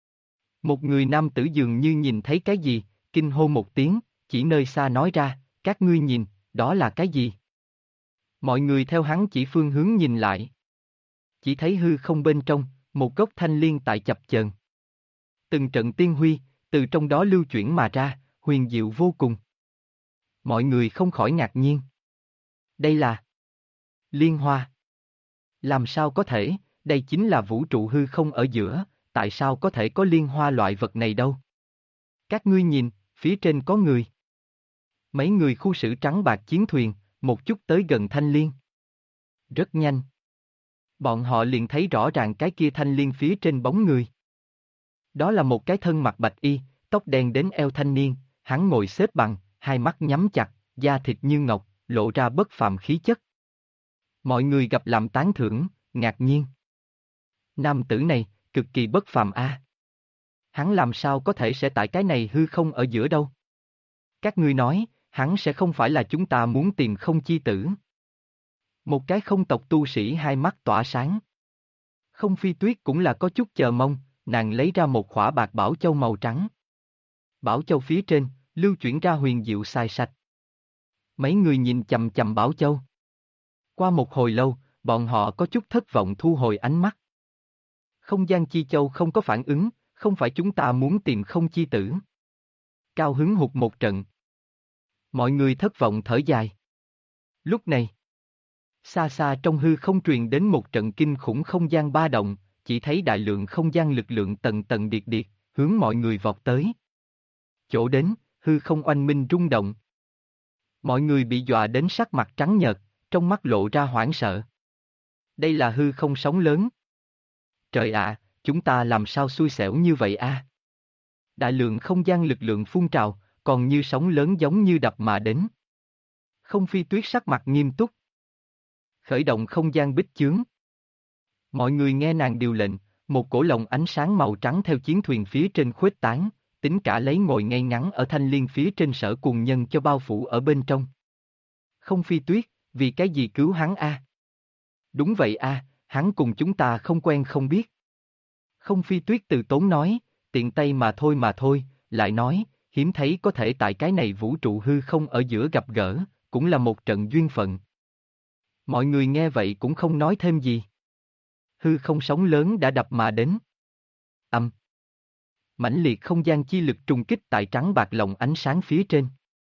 một người nam tử dường như nhìn thấy cái gì, kinh hô một tiếng, chỉ nơi xa nói ra, các ngươi nhìn, đó là cái gì? Mọi người theo hắn chỉ phương hướng nhìn lại. Chỉ thấy hư không bên trong, một gốc thanh liên tại chập chờn. Từng trận tiên huy, từ trong đó lưu chuyển mà ra, huyền diệu vô cùng. Mọi người không khỏi ngạc nhiên. Đây là liên hoa. Làm sao có thể, đây chính là vũ trụ hư không ở giữa, tại sao có thể có liên hoa loại vật này đâu? Các ngươi nhìn, phía trên có người. Mấy người khu xử trắng bạc chiến thuyền, một chút tới gần thanh liên. Rất nhanh. Bọn họ liền thấy rõ ràng cái kia thanh liên phía trên bóng người. Đó là một cái thân mặc bạch y, tóc đen đến eo thanh niên, hắn ngồi xếp bằng, hai mắt nhắm chặt, da thịt như ngọc, lộ ra bất phàm khí chất. Mọi người gặp làm tán thưởng, ngạc nhiên. Nam tử này, cực kỳ bất phàm a. Hắn làm sao có thể sẽ tại cái này hư không ở giữa đâu? Các ngươi nói, hắn sẽ không phải là chúng ta muốn tìm không chi tử. Một cái không tộc tu sĩ hai mắt tỏa sáng. Không Phi Tuyết cũng là có chút chờ mong, nàng lấy ra một khỏa bạc bảo châu màu trắng. Bảo châu phía trên, lưu chuyển ra huyền diệu xài sạch. Mấy người nhìn chầm chầm bảo châu. Qua một hồi lâu, bọn họ có chút thất vọng thu hồi ánh mắt. Không gian chi châu không có phản ứng, không phải chúng ta muốn tìm không chi tử. Cao hứng hụt một trận. Mọi người thất vọng thở dài. Lúc này, xa xa trong hư không truyền đến một trận kinh khủng không gian ba động, chỉ thấy đại lượng không gian lực lượng tầng tầng điệt điệt, hướng mọi người vọt tới. Chỗ đến, hư không oanh minh rung động. Mọi người bị dọa đến sắc mặt trắng nhợt, trong mắt lộ ra hoảng sợ. Đây là hư không sóng lớn. Trời ạ, chúng ta làm sao xui xẻo như vậy a? Đại lượng không gian lực lượng phun trào, còn như sóng lớn giống như đập mà đến. Không Phi Tuyết sắc mặt nghiêm túc. Khởi động không gian bích chướng. Mọi người nghe nàng điều lệnh, một cổ lồng ánh sáng màu trắng theo chiến thuyền phía trên khuếch tán, tính cả lấy ngồi ngay ngắn ở thanh liên phía trên Sở Cuồng Nhân cho bao phủ ở bên trong. Không Phi Tuyết, vì cái gì cứu hắn a? Đúng vậy a, hắn cùng chúng ta không quen không biết. Không Phi Tuyết từ tốn nói, tiện tay mà thôi, lại nói, hiếm thấy có thể tại cái này vũ trụ hư không ở giữa gặp gỡ, cũng là một trận duyên phận. Mọi người nghe vậy cũng không nói thêm gì. Hư không sóng lớn đã đập mà đến. Âm. Mãnh liệt không gian chi lực trùng kích tại trắng bạc lồng ánh sáng phía trên.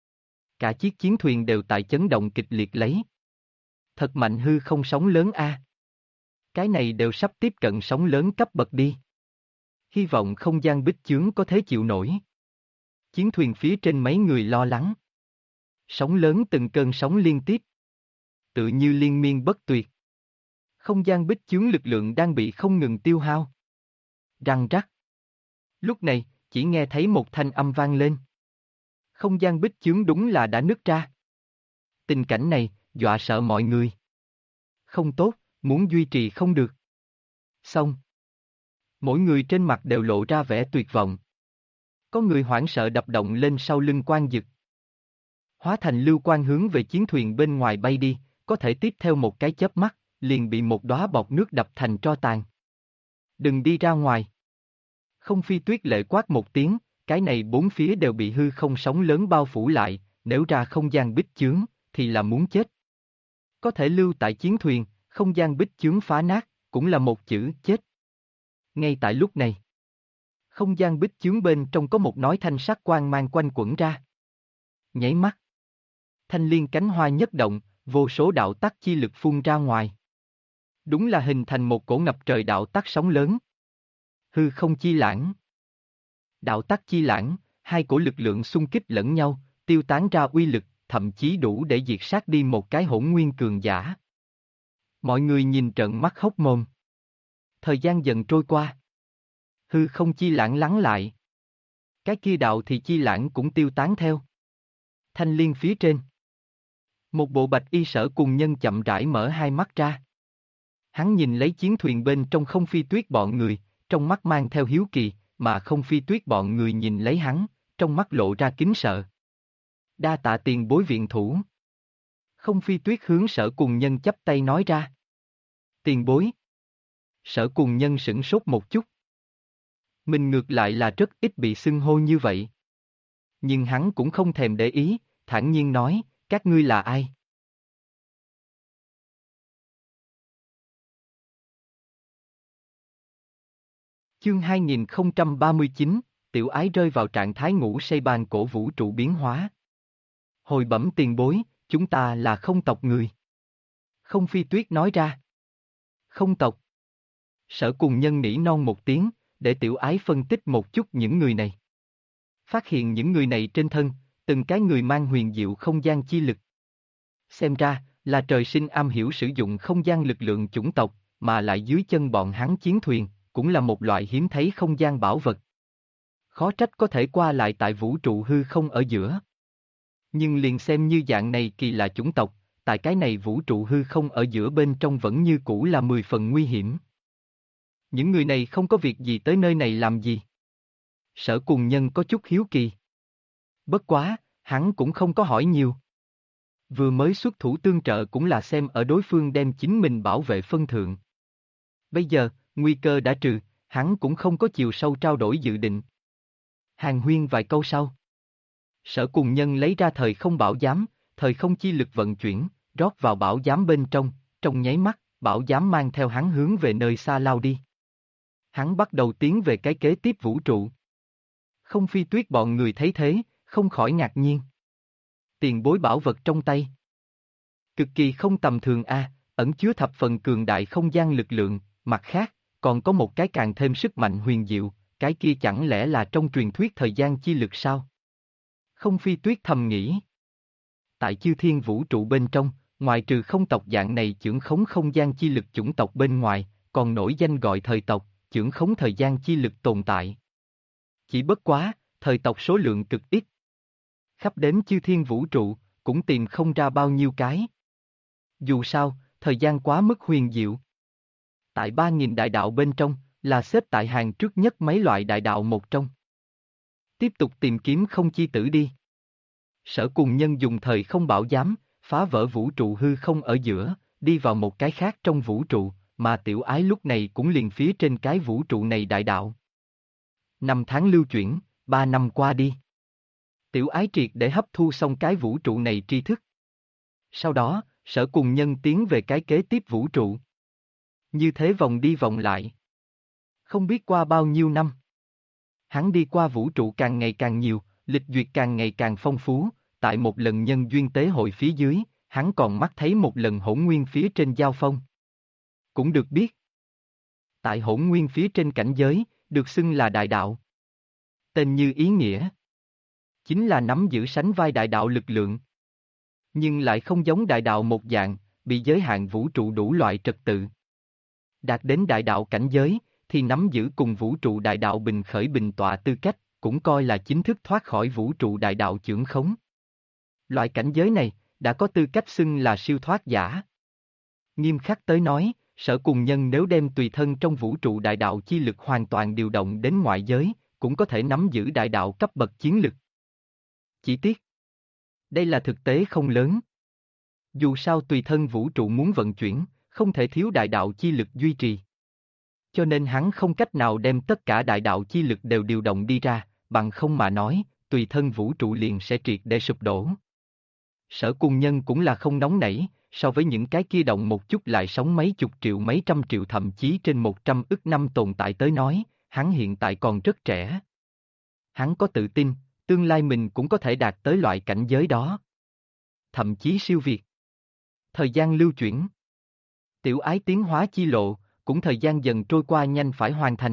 Cả chiếc chiến thuyền đều tại chấn động kịch liệt lấy. Thật mạnh hư không sóng lớn a. Cái này đều sắp tiếp cận sóng lớn cấp bậc đi. Hy vọng không gian bích chướng có thể chịu nổi. Chiến thuyền phía trên mấy người lo lắng. Sóng lớn từng cơn sóng liên tiếp. Tự như liên miên bất tuyệt. Không gian bích chướng lực lượng đang bị không ngừng tiêu hao. Răng rắc. Lúc này, chỉ nghe thấy một thanh âm vang lên. Không gian bích chướng đúng là đã nứt ra. Tình cảnh này, dọa sợ mọi người. Không tốt, muốn duy trì không được. Xong. Mỗi người trên mặt đều lộ ra vẻ tuyệt vọng. Có người hoảng sợ đập động lên sau lưng Quan Dực. Hóa thành lưu quang hướng về chiến thuyền bên ngoài bay đi, có thể tiếp theo một cái chớp mắt, liền bị một đóa bọt nước đập thành tro tàn. Đừng đi ra ngoài. Không Phi Tuyết lệ quát một tiếng, cái này bốn phía đều bị hư không sóng lớn bao phủ lại, nếu ra không gian bích chướng, thì là muốn chết. Có thể lưu tại chiến thuyền, không gian bích chướng phá nát, cũng là một chữ chết. Ngay tại lúc này, không gian bích chướng bên trong có một nói thanh sắc quang mang quanh quẩn ra. Nháy mắt. Thanh liên cánh hoa nhất động, vô số đạo tắc chi lực phun ra ngoài. Đúng là hình thành một cổ ngập trời đạo tắc sóng lớn. Hư không chi lãng. Đạo tắc chi lãng, hai cổ lực lượng xung kích lẫn nhau, tiêu tán ra uy lực, thậm chí đủ để diệt sát đi một cái hỗn nguyên cường giả. Mọi người nhìn trợn mắt hốc mồm. Thời gian dần trôi qua. Hư không chi lãng lắng lại. Cái kia đạo thì chi lãng cũng tiêu tán theo. Thanh liên phía trên. Một bộ bạch y Sở Cuồng Nhân chậm rãi mở hai mắt ra. Hắn nhìn lấy chiến thuyền bên trong Không Phi Tuyết bọn người, trong mắt mang theo hiếu kỳ, mà Không Phi Tuyết bọn người nhìn lấy hắn, trong mắt lộ ra kính sợ. Đa tạ tiền bối viện thủ. Không Phi Tuyết hướng Sở Cuồng Nhân chắp tay nói ra. Tiền bối. Sở Cuồng Nhân sửng sốt một chút. Mình ngược lại là rất ít bị xưng hô như vậy. Nhưng hắn cũng không thèm để ý, thản nhiên nói, các ngươi là ai? Chương 2039, tiểu ái rơi vào trạng thái ngủ say bàn cổ vũ trụ biến hóa. Hồi bẩm tiền bối, chúng ta là không tộc người. Không Phi Tuyết nói ra. Không tộc. Sở cùng nhân nỉ non một tiếng, để tiểu ái phân tích một chút những người này. Phát hiện những người này trên thân, từng cái người mang huyền diệu không gian chi lực. Xem ra, là trời sinh am hiểu sử dụng không gian lực lượng chủng tộc, mà lại dưới chân bọn hắn chiến thuyền, cũng là một loại hiếm thấy không gian bảo vật. Khó trách có thể qua lại tại vũ trụ hư không ở giữa. Nhưng liền xem như dạng này kỳ lạ chủng tộc, tại cái này vũ trụ hư không ở giữa bên trong vẫn như cũ là 10 phần nguy hiểm. Những người này không có việc gì tới nơi này làm gì? Sở cùng nhân có chút hiếu kỳ. Bất quá, hắn cũng không có hỏi nhiều. Vừa mới xuất thủ tương trợ cũng là xem ở đối phương đem chính mình bảo vệ phân thượng. Bây giờ, nguy cơ đã trừ, hắn cũng không có chiều sâu trao đổi dự định. Hàn huyên vài câu sau. Sở cùng nhân lấy ra thời không bảo giám, thời không chi lực vận chuyển, rót vào bảo giám bên trong nháy mắt, bảo giám mang theo hắn hướng về nơi xa lao đi. Hắn bắt đầu tiến về cái kế tiếp vũ trụ. Không Phi Tuyết bọn người thấy thế, không khỏi ngạc nhiên. Tiền bối bảo vật trong tay. Cực kỳ không tầm thường ẩn chứa thập phần cường đại không gian lực lượng, mặt khác, còn có một cái càng thêm sức mạnh huyền diệu, cái kia chẳng lẽ là trong truyền thuyết thời gian chi lực sao? Không Phi Tuyết thầm nghĩ. Tại chư thiên vũ trụ bên trong, ngoài trừ không tộc dạng này chưởng khống không gian chi lực chủng tộc bên ngoài, còn nổi danh gọi thời tộc, chưởng khống thời gian chi lực tồn tại. Chỉ bất quá, thời tộc số lượng cực ít. Khắp đếm chư thiên vũ trụ, cũng tìm không ra bao nhiêu cái. Dù sao, thời gian quá mức huyền diệu. Tại 3.000 đại đạo bên trong, là xếp tại hàng trước nhất mấy loại đại đạo một trong. Tiếp tục tìm kiếm không chi tử đi. Sở cùng nhân dùng thời không bảo giám, phá vỡ vũ trụ hư không ở giữa, đi vào một cái khác trong vũ trụ, mà tiểu ái lúc này cũng liền phía trên cái vũ trụ này đại đạo. 5 tháng lưu chuyển, 3 năm qua đi. Tiểu ái triệt để hấp thu xong cái vũ trụ này tri thức. Sau đó, sở cùng nhân tiến về cái kế tiếp vũ trụ. Như thế vòng đi vòng lại. Không biết qua bao nhiêu năm. Hắn đi qua vũ trụ càng ngày càng nhiều, lịch duyệt càng ngày càng phong phú, tại một lần nhân duyên tế hội phía dưới, hắn còn mắt thấy một lần hỗn nguyên phía trên giao phong. Cũng được biết. Tại hỗn nguyên phía trên cảnh giới, được xưng là đại đạo. Tên như ý nghĩa. Chính là nắm giữ sánh vai đại đạo lực lượng. Nhưng lại không giống đại đạo một dạng, bị giới hạn vũ trụ đủ loại trật tự. Đạt đến đại đạo cảnh giới, thì nắm giữ cùng vũ trụ đại đạo bình khởi bình tọa tư cách, cũng coi là chính thức thoát khỏi vũ trụ đại đạo chưởng khống. Loại cảnh giới này, đã có tư cách xưng là siêu thoát giả. Nghiêm khắc tới nói, sở cùng nhân nếu đem tùy thân trong vũ trụ đại đạo chi lực hoàn toàn điều động đến ngoại giới, cũng có thể nắm giữ đại đạo cấp bậc chiến lực. Chỉ tiếc, đây là thực tế không lớn. Dù sao tùy thân vũ trụ muốn vận chuyển, không thể thiếu đại đạo chi lực duy trì. Cho nên hắn không cách nào đem tất cả đại đạo chi lực đều điều động đi ra, bằng không mà nói, tùy thân vũ trụ liền sẽ triệt để sụp đổ. Sở cùng nhân cũng là không nóng nảy, so với những cái kia động một chút lại sống mấy chục triệu mấy trăm triệu thậm chí trên 100 ức năm tồn tại tới nói, hắn hiện tại còn rất trẻ. Hắn có tự tin, tương lai mình cũng có thể đạt tới loại cảnh giới đó. Thậm chí siêu việt. Thời gian lưu chuyển. Tiểu ái tiến hóa chi lộ, cũng thời gian dần trôi qua nhanh phải hoàn thành.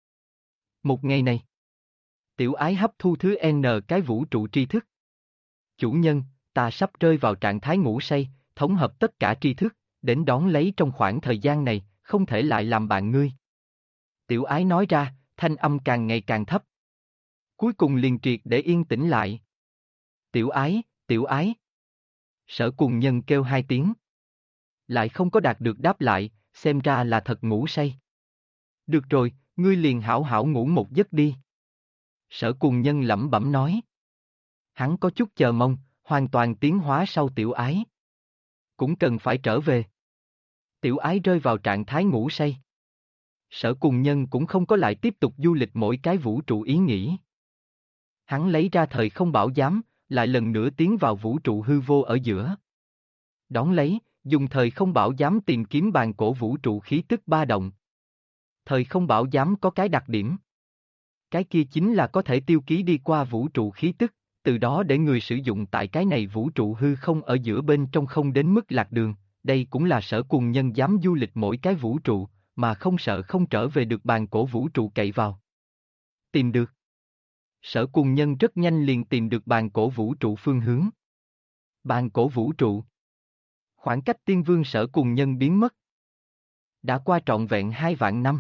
Một ngày này, tiểu ái hấp thu thứ N cái vũ trụ tri thức. Chủ nhân, ta sắp rơi vào trạng thái ngủ say, thống hợp tất cả tri thức, đến đón lấy trong khoảng thời gian này, không thể lại làm bạn ngươi. Tiểu ái nói ra, thanh âm càng ngày càng thấp. Cuối cùng liền triệt để yên tĩnh lại. Tiểu ái, tiểu ái. Sở cùng nhân kêu 2 tiếng. Lại không có đạt được đáp lại, xem ra là thật ngủ say. Được rồi, ngươi liền hảo hảo ngủ một giấc đi. Sở cùng nhân lẩm bẩm nói. Hắn có chút chờ mong, hoàn toàn tiến hóa sau tiểu ái. Cũng cần phải trở về. Tiểu ái rơi vào trạng thái ngủ say. Sở Cùng Nhân cũng không có lại tiếp tục du lịch mỗi cái vũ trụ ý nghĩ. Hắn lấy ra thời không bảo giám, lại lần nữa tiến vào vũ trụ hư vô ở giữa. Đón lấy, dùng thời không bảo giám tìm kiếm bàn cổ vũ trụ khí tức ba động. Thời không bảo giám có cái đặc điểm. Cái kia chính là có thể tiêu ký đi qua vũ trụ khí tức, từ đó để người sử dụng tại cái này vũ trụ hư không ở giữa bên trong không đến mức lạc đường. Đây cũng là Sở Cùng Nhân dám du lịch mỗi cái vũ trụ, mà không sợ không trở về được bàn cổ vũ trụ cậy vào. Tìm được. Sở Cùng Nhân rất nhanh liền tìm được bàn cổ vũ trụ phương hướng. Bàn cổ vũ trụ. Khoảng cách Tiên Vương Sở Cùng Nhân biến mất. Đã qua trọn vẹn 2 vạn năm.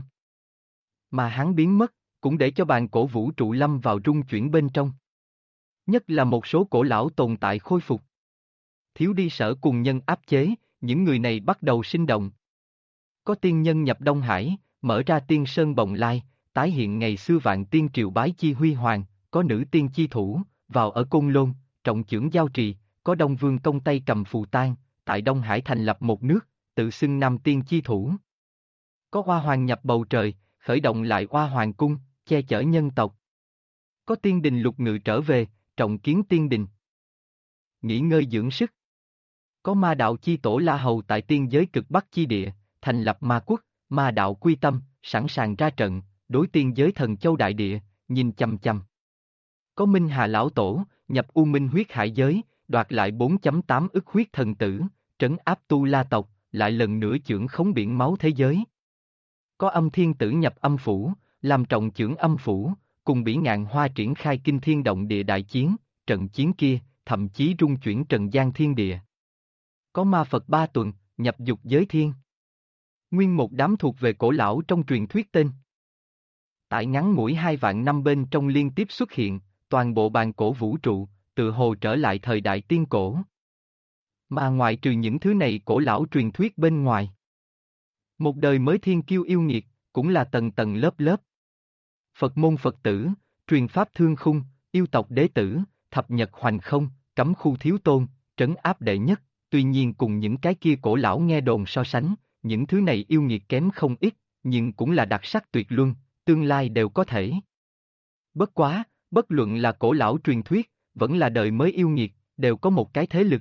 Mà hắn biến mất, cũng để cho bàn cổ vũ trụ lâm vào rung chuyển bên trong. Nhất là một số cổ lão tồn tại khôi phục. Thiếu đi Sở Cùng Nhân áp chế, những người này bắt đầu sinh động. Có tiên nhân nhập Đông Hải, mở ra tiên sơn bồng lai, tái hiện ngày xưa vạn tiên triều bái chi huy hoàng, có nữ tiên chi thủ, vào ở Côn Lôn, trọng chưởng giao trì, có Đông Vương công tay cầm phù tang, tại Đông Hải thành lập một nước, tự xưng Nam tiên chi thủ. Có Hoa Hoàng nhập bầu trời, khởi động lại Hoa Hoàng cung, che chở nhân tộc. Có tiên đình lục ngự trở về, trọng kiến tiên đình. Nghỉ ngơi dưỡng sức. Có ma đạo chi tổ La Hầu tại tiên giới cực Bắc chi địa, thành lập ma quốc, ma đạo quy tâm, sẵn sàng ra trận, đối tiên giới thần châu đại địa, nhìn chằm chằm. Có Minh Hà lão tổ, nhập U Minh huyết hải giới, đoạt lại 4.8 ức huyết thần tử, trấn áp Tu La tộc, lại lần nữa chưởng khống biển máu thế giới. Có Âm Thiên Tử nhập âm phủ, làm trọng chưởng âm phủ, cùng Bỉ Ngạn Hoa triển khai kinh thiên động địa đại chiến, trận chiến kia, thậm chí rung chuyển trần gian thiên địa. Có Ma Phật Ba Tuần, nhập dục giới thiên. Nguyên một đám thuộc về cổ lão trong truyền thuyết tên. Tại ngắn ngủi 2 vạn năm bên trong liên tiếp xuất hiện, toàn bộ bàn cổ vũ trụ, tự hồ trở lại thời đại tiên cổ. Mà ngoại trừ những thứ này cổ lão truyền thuyết bên ngoài. Một đời mới thiên kiêu yêu nghiệt, cũng là tầng tầng lớp lớp. Phật môn Phật tử, truyền pháp thương khung, yêu tộc đế tử, thập nhật hoành không, cấm khu thiếu tôn, trấn áp đệ nhất, tuy nhiên cùng những cái kia cổ lão nghe đồn so sánh, những thứ này yêu nghiệt kém không ít, nhưng cũng là đặc sắc tuyệt luân, tương lai đều có thể. Bất quá, bất luận là cổ lão truyền thuyết, vẫn là đời mới yêu nghiệt, đều có một cái thế lực.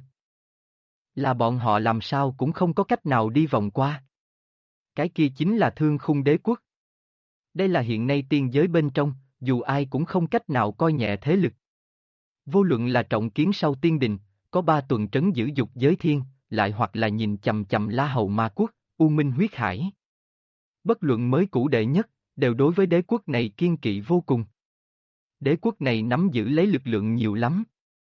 Là bọn họ làm sao cũng không có cách nào đi vòng qua. Cái kia chính là Thương Khung Đế Quốc. Đây là hiện nay tiên giới bên trong, dù ai cũng không cách nào coi nhẹ thế lực. Vô luận là trọng kiến sau tiên đình, có 3 tuần trấn giữ dục giới thiên, lại hoặc là nhìn chằm chằm La Hầu Ma Quốc, U Minh huyết hải. Bất luận mới cũ đệ nhất, đều đối với đế quốc này kiên kỵ vô cùng. Đế quốc này nắm giữ lấy lực lượng nhiều lắm.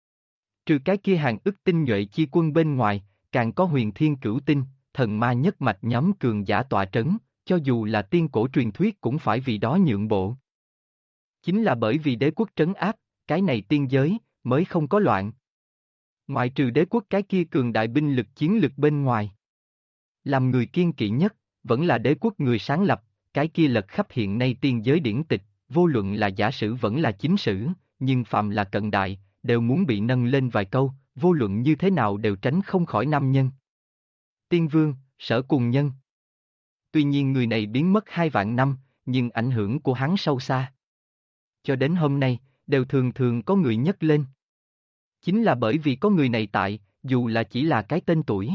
Trừ cái kia hàng ức tinh nhuệ chi quân bên ngoài, càng có huyền thiên cửu tinh, thần ma nhất mạch nhóm cường giả tọa trấn, cho dù là tiên cổ truyền thuyết cũng phải vì đó nhượng bộ. Chính là bởi vì đế quốc trấn áp, cái này tiên giới, mới không có loạn. Ngoại trừ đế quốc cái kia cường đại binh lực chiến lực bên ngoài. Làm người kiên kỵ nhất, vẫn là đế quốc người sáng lập, cái kia lật khắp hiện nay tiên giới điển tịch, vô luận là giả sử vẫn là chính sử, nhưng phạm là cận đại, đều muốn bị nâng lên vài câu, vô luận như thế nào đều tránh không khỏi nam nhân. Tiên Vương, Sở Cùng Nhân. Tuy nhiên người này biến mất 2 vạn năm, nhưng ảnh hưởng của hắn sâu xa. Cho đến hôm nay, đều thường thường có người nhắc lên. Chính là bởi vì có người này tại, dù là chỉ là cái tên tuổi.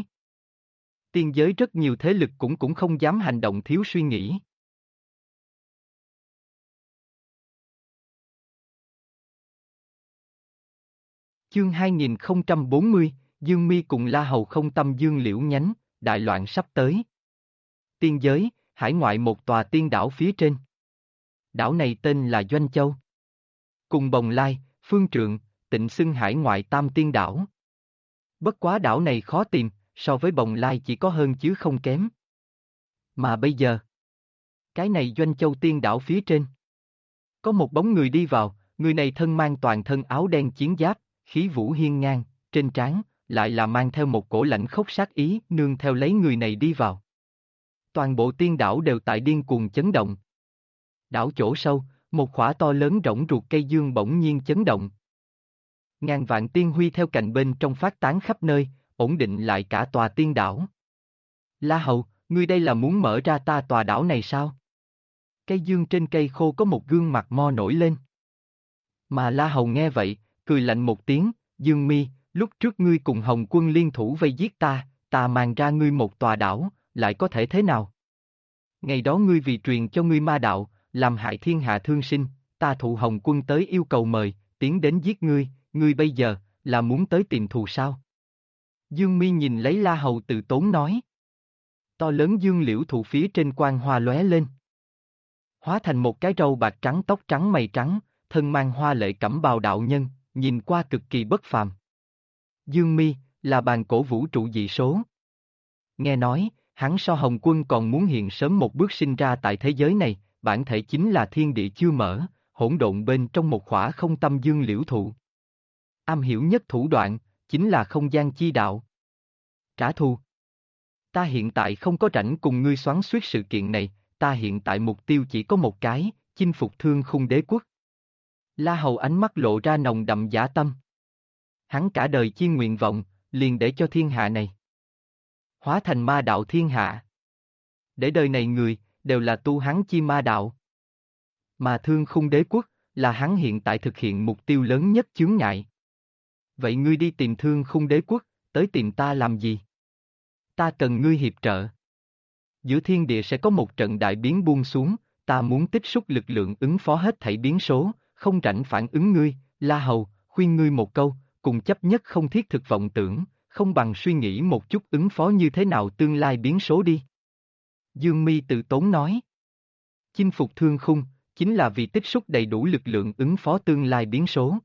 Tiên giới rất nhiều thế lực cũng không dám hành động thiếu suy nghĩ. Chương 2040, Dương Mi cùng La Hầu không tâm dương liễu nhánh, đại loạn sắp tới. Tiên giới, hải ngoại một tòa tiên đảo phía trên. Đảo này tên là Doanh Châu. Cùng Bồng Lai, Phương Trượng, tịnh xưng hải ngoại tam tiên đảo. Bất quá đảo này khó tìm, so với Bồng Lai chỉ có hơn chứ không kém. Mà bây giờ, cái này Doanh Châu tiên đảo phía trên. Có một bóng người đi vào, người này thân mang toàn thân áo đen chiến giáp, khí vũ hiên ngang, trên trán, lại là mang theo một cổ lãnh khốc sát ý, nương theo lấy người này đi vào. Toàn bộ tiên đảo đều tại điên cuồng chấn động. Đảo chỗ sâu, một khỏa to lớn rỗng ruột cây dương bỗng nhiên chấn động. Ngàn vạn tiên huy theo cạnh bên trong phát tán khắp nơi, ổn định lại cả tòa tiên đảo. La Hầu, ngươi đây là muốn mở ra ta tòa đảo này sao? Cây dương trên cây khô có một gương mặt mo nổi lên. Mà La Hầu nghe vậy, cười lạnh một tiếng, Dương Mi, lúc trước ngươi cùng Hồng Quân liên thủ vây giết ta, ta mang ra ngươi một tòa đảo, lại có thể thế nào? Ngày đó ngươi vì truyền cho ngươi ma đạo, làm hại thiên hạ thương sinh, ta thụ Hồng Quân tới yêu cầu mời, tiến đến giết ngươi bây giờ, là muốn tới tìm thù sao? Dương Mi nhìn lấy La Hầu từ tốn nói. To lớn dương liễu thụ phía trên quang hoa lóe lên. Hóa thành một cái râu bạc trắng tóc trắng mày trắng, thân mang hoa lệ cẩm bào đạo nhân, nhìn qua cực kỳ bất phàm. Dương Mi, là bàn cổ vũ trụ dị số. Nghe nói, hắn so Hồng Quân còn muốn hiện sớm một bước sinh ra tại thế giới này, bản thể chính là thiên địa chưa mở, hỗn độn bên trong một khỏa không tâm dương liễu thụ. Am hiểu nhất thủ đoạn, chính là không gian chi đạo. Trả thù. Ta hiện tại không có rảnh cùng ngươi xoắn xuýt sự kiện này, ta hiện tại mục tiêu chỉ có một cái, chinh phục Thương Khung Đế quốc. La Hầu ánh mắt lộ ra nồng đậm dã tâm. Hắn cả đời chi nguyện vọng, liền để cho thiên hạ này hóa thành ma đạo thiên hạ. Để đời này người, đều là tu hắn chi ma đạo. Mà Thương Khung Đế quốc, là hắn hiện tại thực hiện mục tiêu lớn nhất chướng ngại. Vậy ngươi đi tìm Thương Khung Đế quốc, tới tìm ta làm gì? Ta cần ngươi hiệp trợ. Giữa thiên địa sẽ có một trận đại biến buông xuống, ta muốn tích xúc lực lượng ứng phó hết thảy biến số, không rảnh phản ứng ngươi, La Hầu, khuyên ngươi một câu, cùng chấp nhất không thiết thực vọng tưởng, không bằng suy nghĩ một chút ứng phó như thế nào tương lai biến số đi. Dương Mi tự tốn nói. Chinh phục Thương Khung, chính là vì tích xúc đầy đủ lực lượng ứng phó tương lai biến số.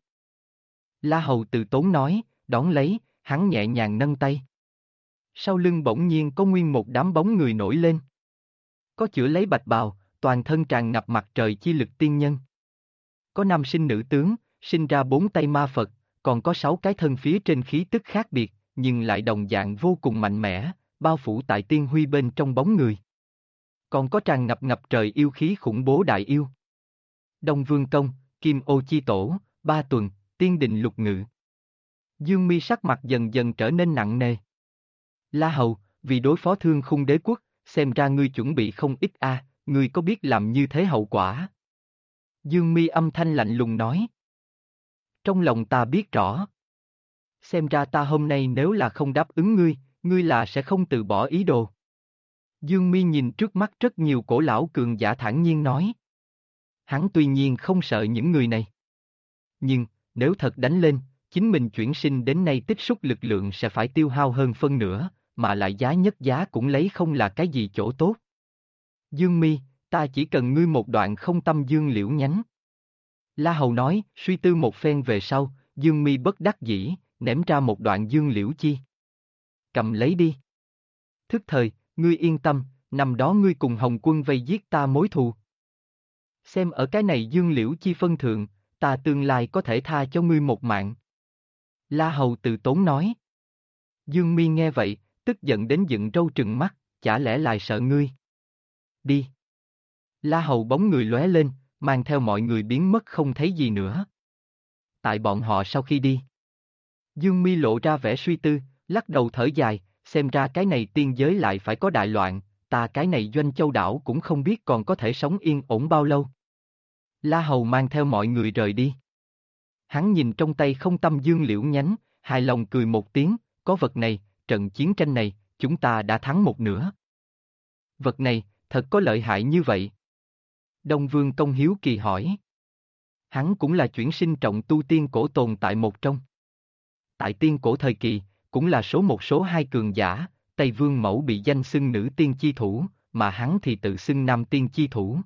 La Hầu tự tốn nói, đón lấy, hắn nhẹ nhàng nâng tay. Sau lưng bỗng nhiên có nguyên một đám bóng người nổi lên. Có chữa lấy bạch bào, toàn thân tràn ngập mặt trời chi lực tiên nhân. Có nam sinh nữ tướng, sinh ra 4 tay ma Phật, còn có 6 cái thân phía trên khí tức khác biệt, nhưng lại đồng dạng vô cùng mạnh mẽ, bao phủ tại tiên huy bên trong bóng người. Còn có tràn ngập trời yêu khí khủng bố đại yêu. Đông Vương Công, Kim Ô Chi Tổ, Ba Tuần, Tiên Đình Lục Ngự. Dương Mi sắc mặt dần dần trở nên nặng nề. La Hầu, vì đối phó Thương Khung Đế quốc, xem ra ngươi chuẩn bị không ít a, ngươi có biết làm như thế hậu quả? Dương Mi âm thanh lạnh lùng nói. Trong lòng ta biết rõ. Xem ra ta hôm nay nếu là không đáp ứng ngươi là sẽ không từ bỏ ý đồ. Dương Mi nhìn trước mắt rất nhiều cổ lão cường giả thản nhiên nói. Hắn tuy nhiên không sợ những người này. Nhưng, nếu thật đánh lên, chính mình chuyển sinh đến nay tích xúc lực lượng sẽ phải tiêu hao hơn phân nửa, mà lại giá nhất giá cũng lấy không là cái gì chỗ tốt. Dương Mi, ta chỉ cần ngươi một đoạn không tâm dương liễu nhánh. La Hầu nói, suy tư một phen về sau, Dương Mi bất đắc dĩ, ném ra một đoạn dương liễu chi. Cầm lấy đi. Thức thời, ngươi yên tâm, năm đó ngươi cùng Hồng Quân vây giết ta mối thù. Xem ở cái này dương liễu chi phân thượng, ta tương lai có thể tha cho ngươi một mạng. La Hầu từ tốn nói. Dương Mi nghe vậy, tức giận đến dựng râu trừng mắt, chả lẽ lại sợ ngươi? Đi. La Hầu bóng người lóe lên, mang theo mọi người biến mất không thấy gì nữa. Tại bọn họ sau khi đi, Dương Mi lộ ra vẻ suy tư, lắc đầu thở dài, xem ra cái này tiên giới lại phải có đại loạn, ta cái này Doanh Châu đảo cũng không biết còn có thể sống yên ổn bao lâu. La Hầu mang theo mọi người rời đi. Hắn nhìn trong tay không tâm dương liễu nhánh, hài lòng cười một tiếng, có vật này, trận chiến tranh này, chúng ta đã thắng một nửa. Vật này, thật có lợi hại như vậy? Đông Vương Công hiếu kỳ hỏi. Hắn cũng là chuyển sinh trọng tu tiên cổ tồn tại một trong. Tại tiên cổ thời kỳ, cũng là một số hai cường giả, Tây Vương Mẫu bị danh xưng nữ tiên chi thủ, mà hắn thì tự xưng nam tiên chi thủ.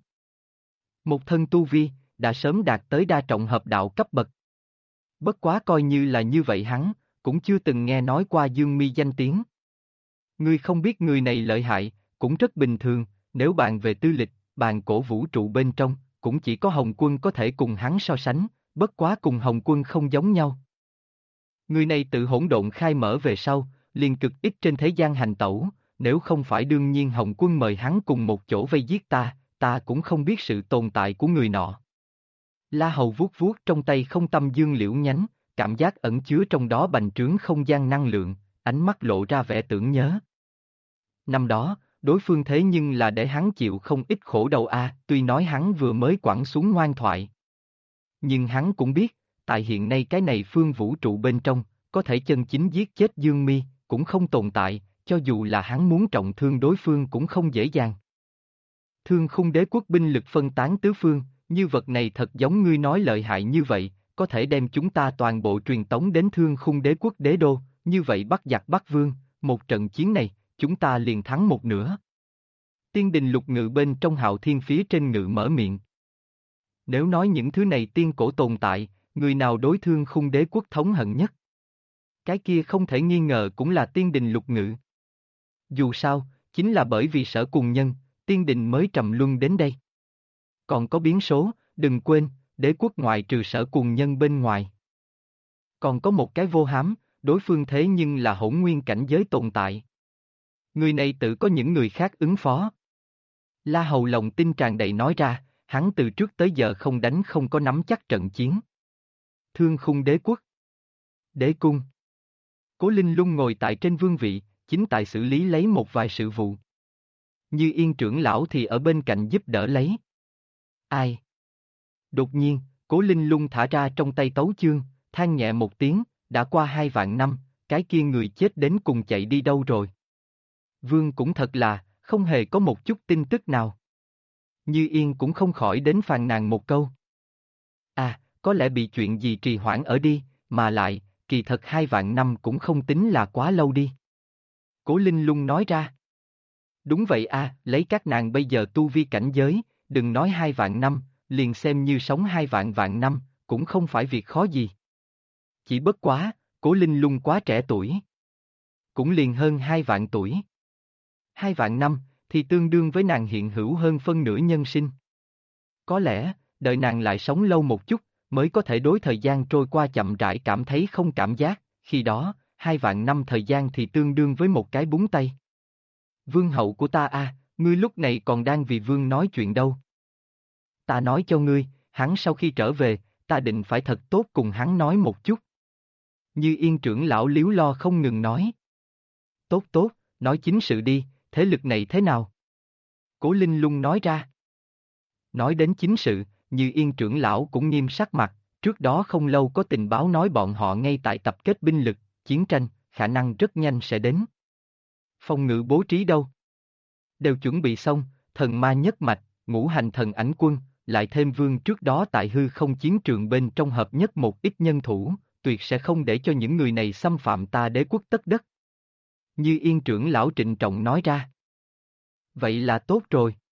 Một thân tu vi, đã sớm đạt tới đa trọng hợp đạo cấp bậc. Bất quá coi như là như vậy hắn, cũng chưa từng nghe nói qua Dương Mi danh tiếng. Ngươi không biết người này lợi hại, cũng rất bình thường, nếu bạn về tư lịch, bàn cổ vũ trụ bên trong, cũng chỉ có Hồng Quân có thể cùng hắn so sánh, bất quá cùng Hồng Quân không giống nhau. Người này tự hỗn độn khai mở về sau, liền cực ít trên thế gian hành tẩu, nếu không phải đương nhiên Hồng Quân mời hắn cùng một chỗ vây giết ta, ta cũng không biết sự tồn tại của người nọ. La Hầu vuốt vuốt trong tay không tâm dương liễu nhánh, cảm giác ẩn chứa trong đó bành trướng không gian năng lượng, ánh mắt lộ ra vẻ tưởng nhớ. Năm đó, đối phương thế nhưng là để hắn chịu không ít khổ đầu a, tuy nói hắn vừa mới quẳng xuống ngoan thoại. Nhưng hắn cũng biết, tại hiện nay cái này phương vũ trụ bên trong, có thể chân chính giết chết Dương Mi, cũng không tồn tại, cho dù là hắn muốn trọng thương đối phương cũng không dễ dàng. Thương khung đế quốc binh lực phân tán tứ phương, như vật này thật giống ngươi nói lợi hại như vậy, có thể đem chúng ta toàn bộ truyền tống đến thương khung đế quốc đế đô, như vậy bắt giặc bắt vương, một trận chiến này, chúng ta liền thắng một nửa. Tiên đình lục ngự bên trong Hạo Thiên phía trên ngự mở miệng. Nếu nói những thứ này tiên cổ tồn tại, người nào đối thương khung đế quốc thống hận nhất? Cái kia không thể nghi ngờ cũng là tiên đình lục ngự. Dù sao, chính là bởi vì sở cùng nhân, tiên đình mới trầm luân đến đây. Còn có biến số, đừng quên, đế quốc ngoại trừ sở cùng nhân bên ngoài. Còn có một cái vô hám, đối phương thế nhưng là hỗn nguyên cảnh giới tồn tại. Người này tự có những người khác ứng phó. La Hầu lòng tin tràn đầy nói ra, hắn từ trước tới giờ không đánh không có nắm chắc trận chiến. Thương khung đế quốc. Đế cung. Cố Linh Lung ngồi tại trên vương vị, chính tại xử lý lấy một vài sự vụ. Như Yên trưởng lão thì ở bên cạnh giúp đỡ lấy. Ai? Đột nhiên, Cố Linh Lung thả ra trong tay tấu chương, than nhẹ một tiếng, đã qua 2 vạn năm, cái kia người chết đến cùng chạy đi đâu rồi? Vương cũng thật là, không hề có một chút tin tức nào. Như Yên cũng không khỏi đến phàn nàn một câu. À, có lẽ bị chuyện gì trì hoãn ở đi, mà lại, kỳ thật 2 vạn năm cũng không tính là quá lâu đi. Cố Linh Lung nói ra. Đúng vậy à, lấy các nàng bây giờ tu vi cảnh giới, đừng nói 2 vạn năm, liền xem như sống 2 vạn năm, cũng không phải việc khó gì. Chỉ bất quá, Cố Linh Lung quá trẻ tuổi. Cũng liền hơn 2 vạn tuổi. 2 vạn năm, thì tương đương với nàng hiện hữu hơn phân nửa nhân sinh. Có lẽ, đợi nàng lại sống lâu một chút, mới có thể đối thời gian trôi qua chậm rãi cảm thấy không cảm giác, khi đó, 2 vạn năm thời gian thì tương đương với một cái búng tay. Vương hậu của ta a, ngươi lúc này còn đang vì vương nói chuyện đâu. Ta nói cho ngươi, hắn sau khi trở về, ta định phải thật tốt cùng hắn nói một chút. Như Yên trưởng lão liếu lo không ngừng nói. Tốt tốt, nói chính sự đi, thế lực này thế nào? Cố Linh Lung nói ra. Nói đến chính sự, Như Yên trưởng lão cũng nghiêm sắc mặt, trước đó không lâu có tình báo nói bọn họ ngay tại tập kết binh lực, chiến tranh, khả năng rất nhanh sẽ đến. Phòng ngự bố trí đâu? Đều chuẩn bị xong, thần ma nhất mạch, ngũ hành thần ảnh quân, lại thêm vương trước đó tại hư không chiến trường bên trong hợp nhất một ít nhân thủ, tuyệt sẽ không để cho những người này xâm phạm ta đế quốc tất đất. Như Yên trưởng lão trịnh trọng nói ra. Vậy là tốt rồi.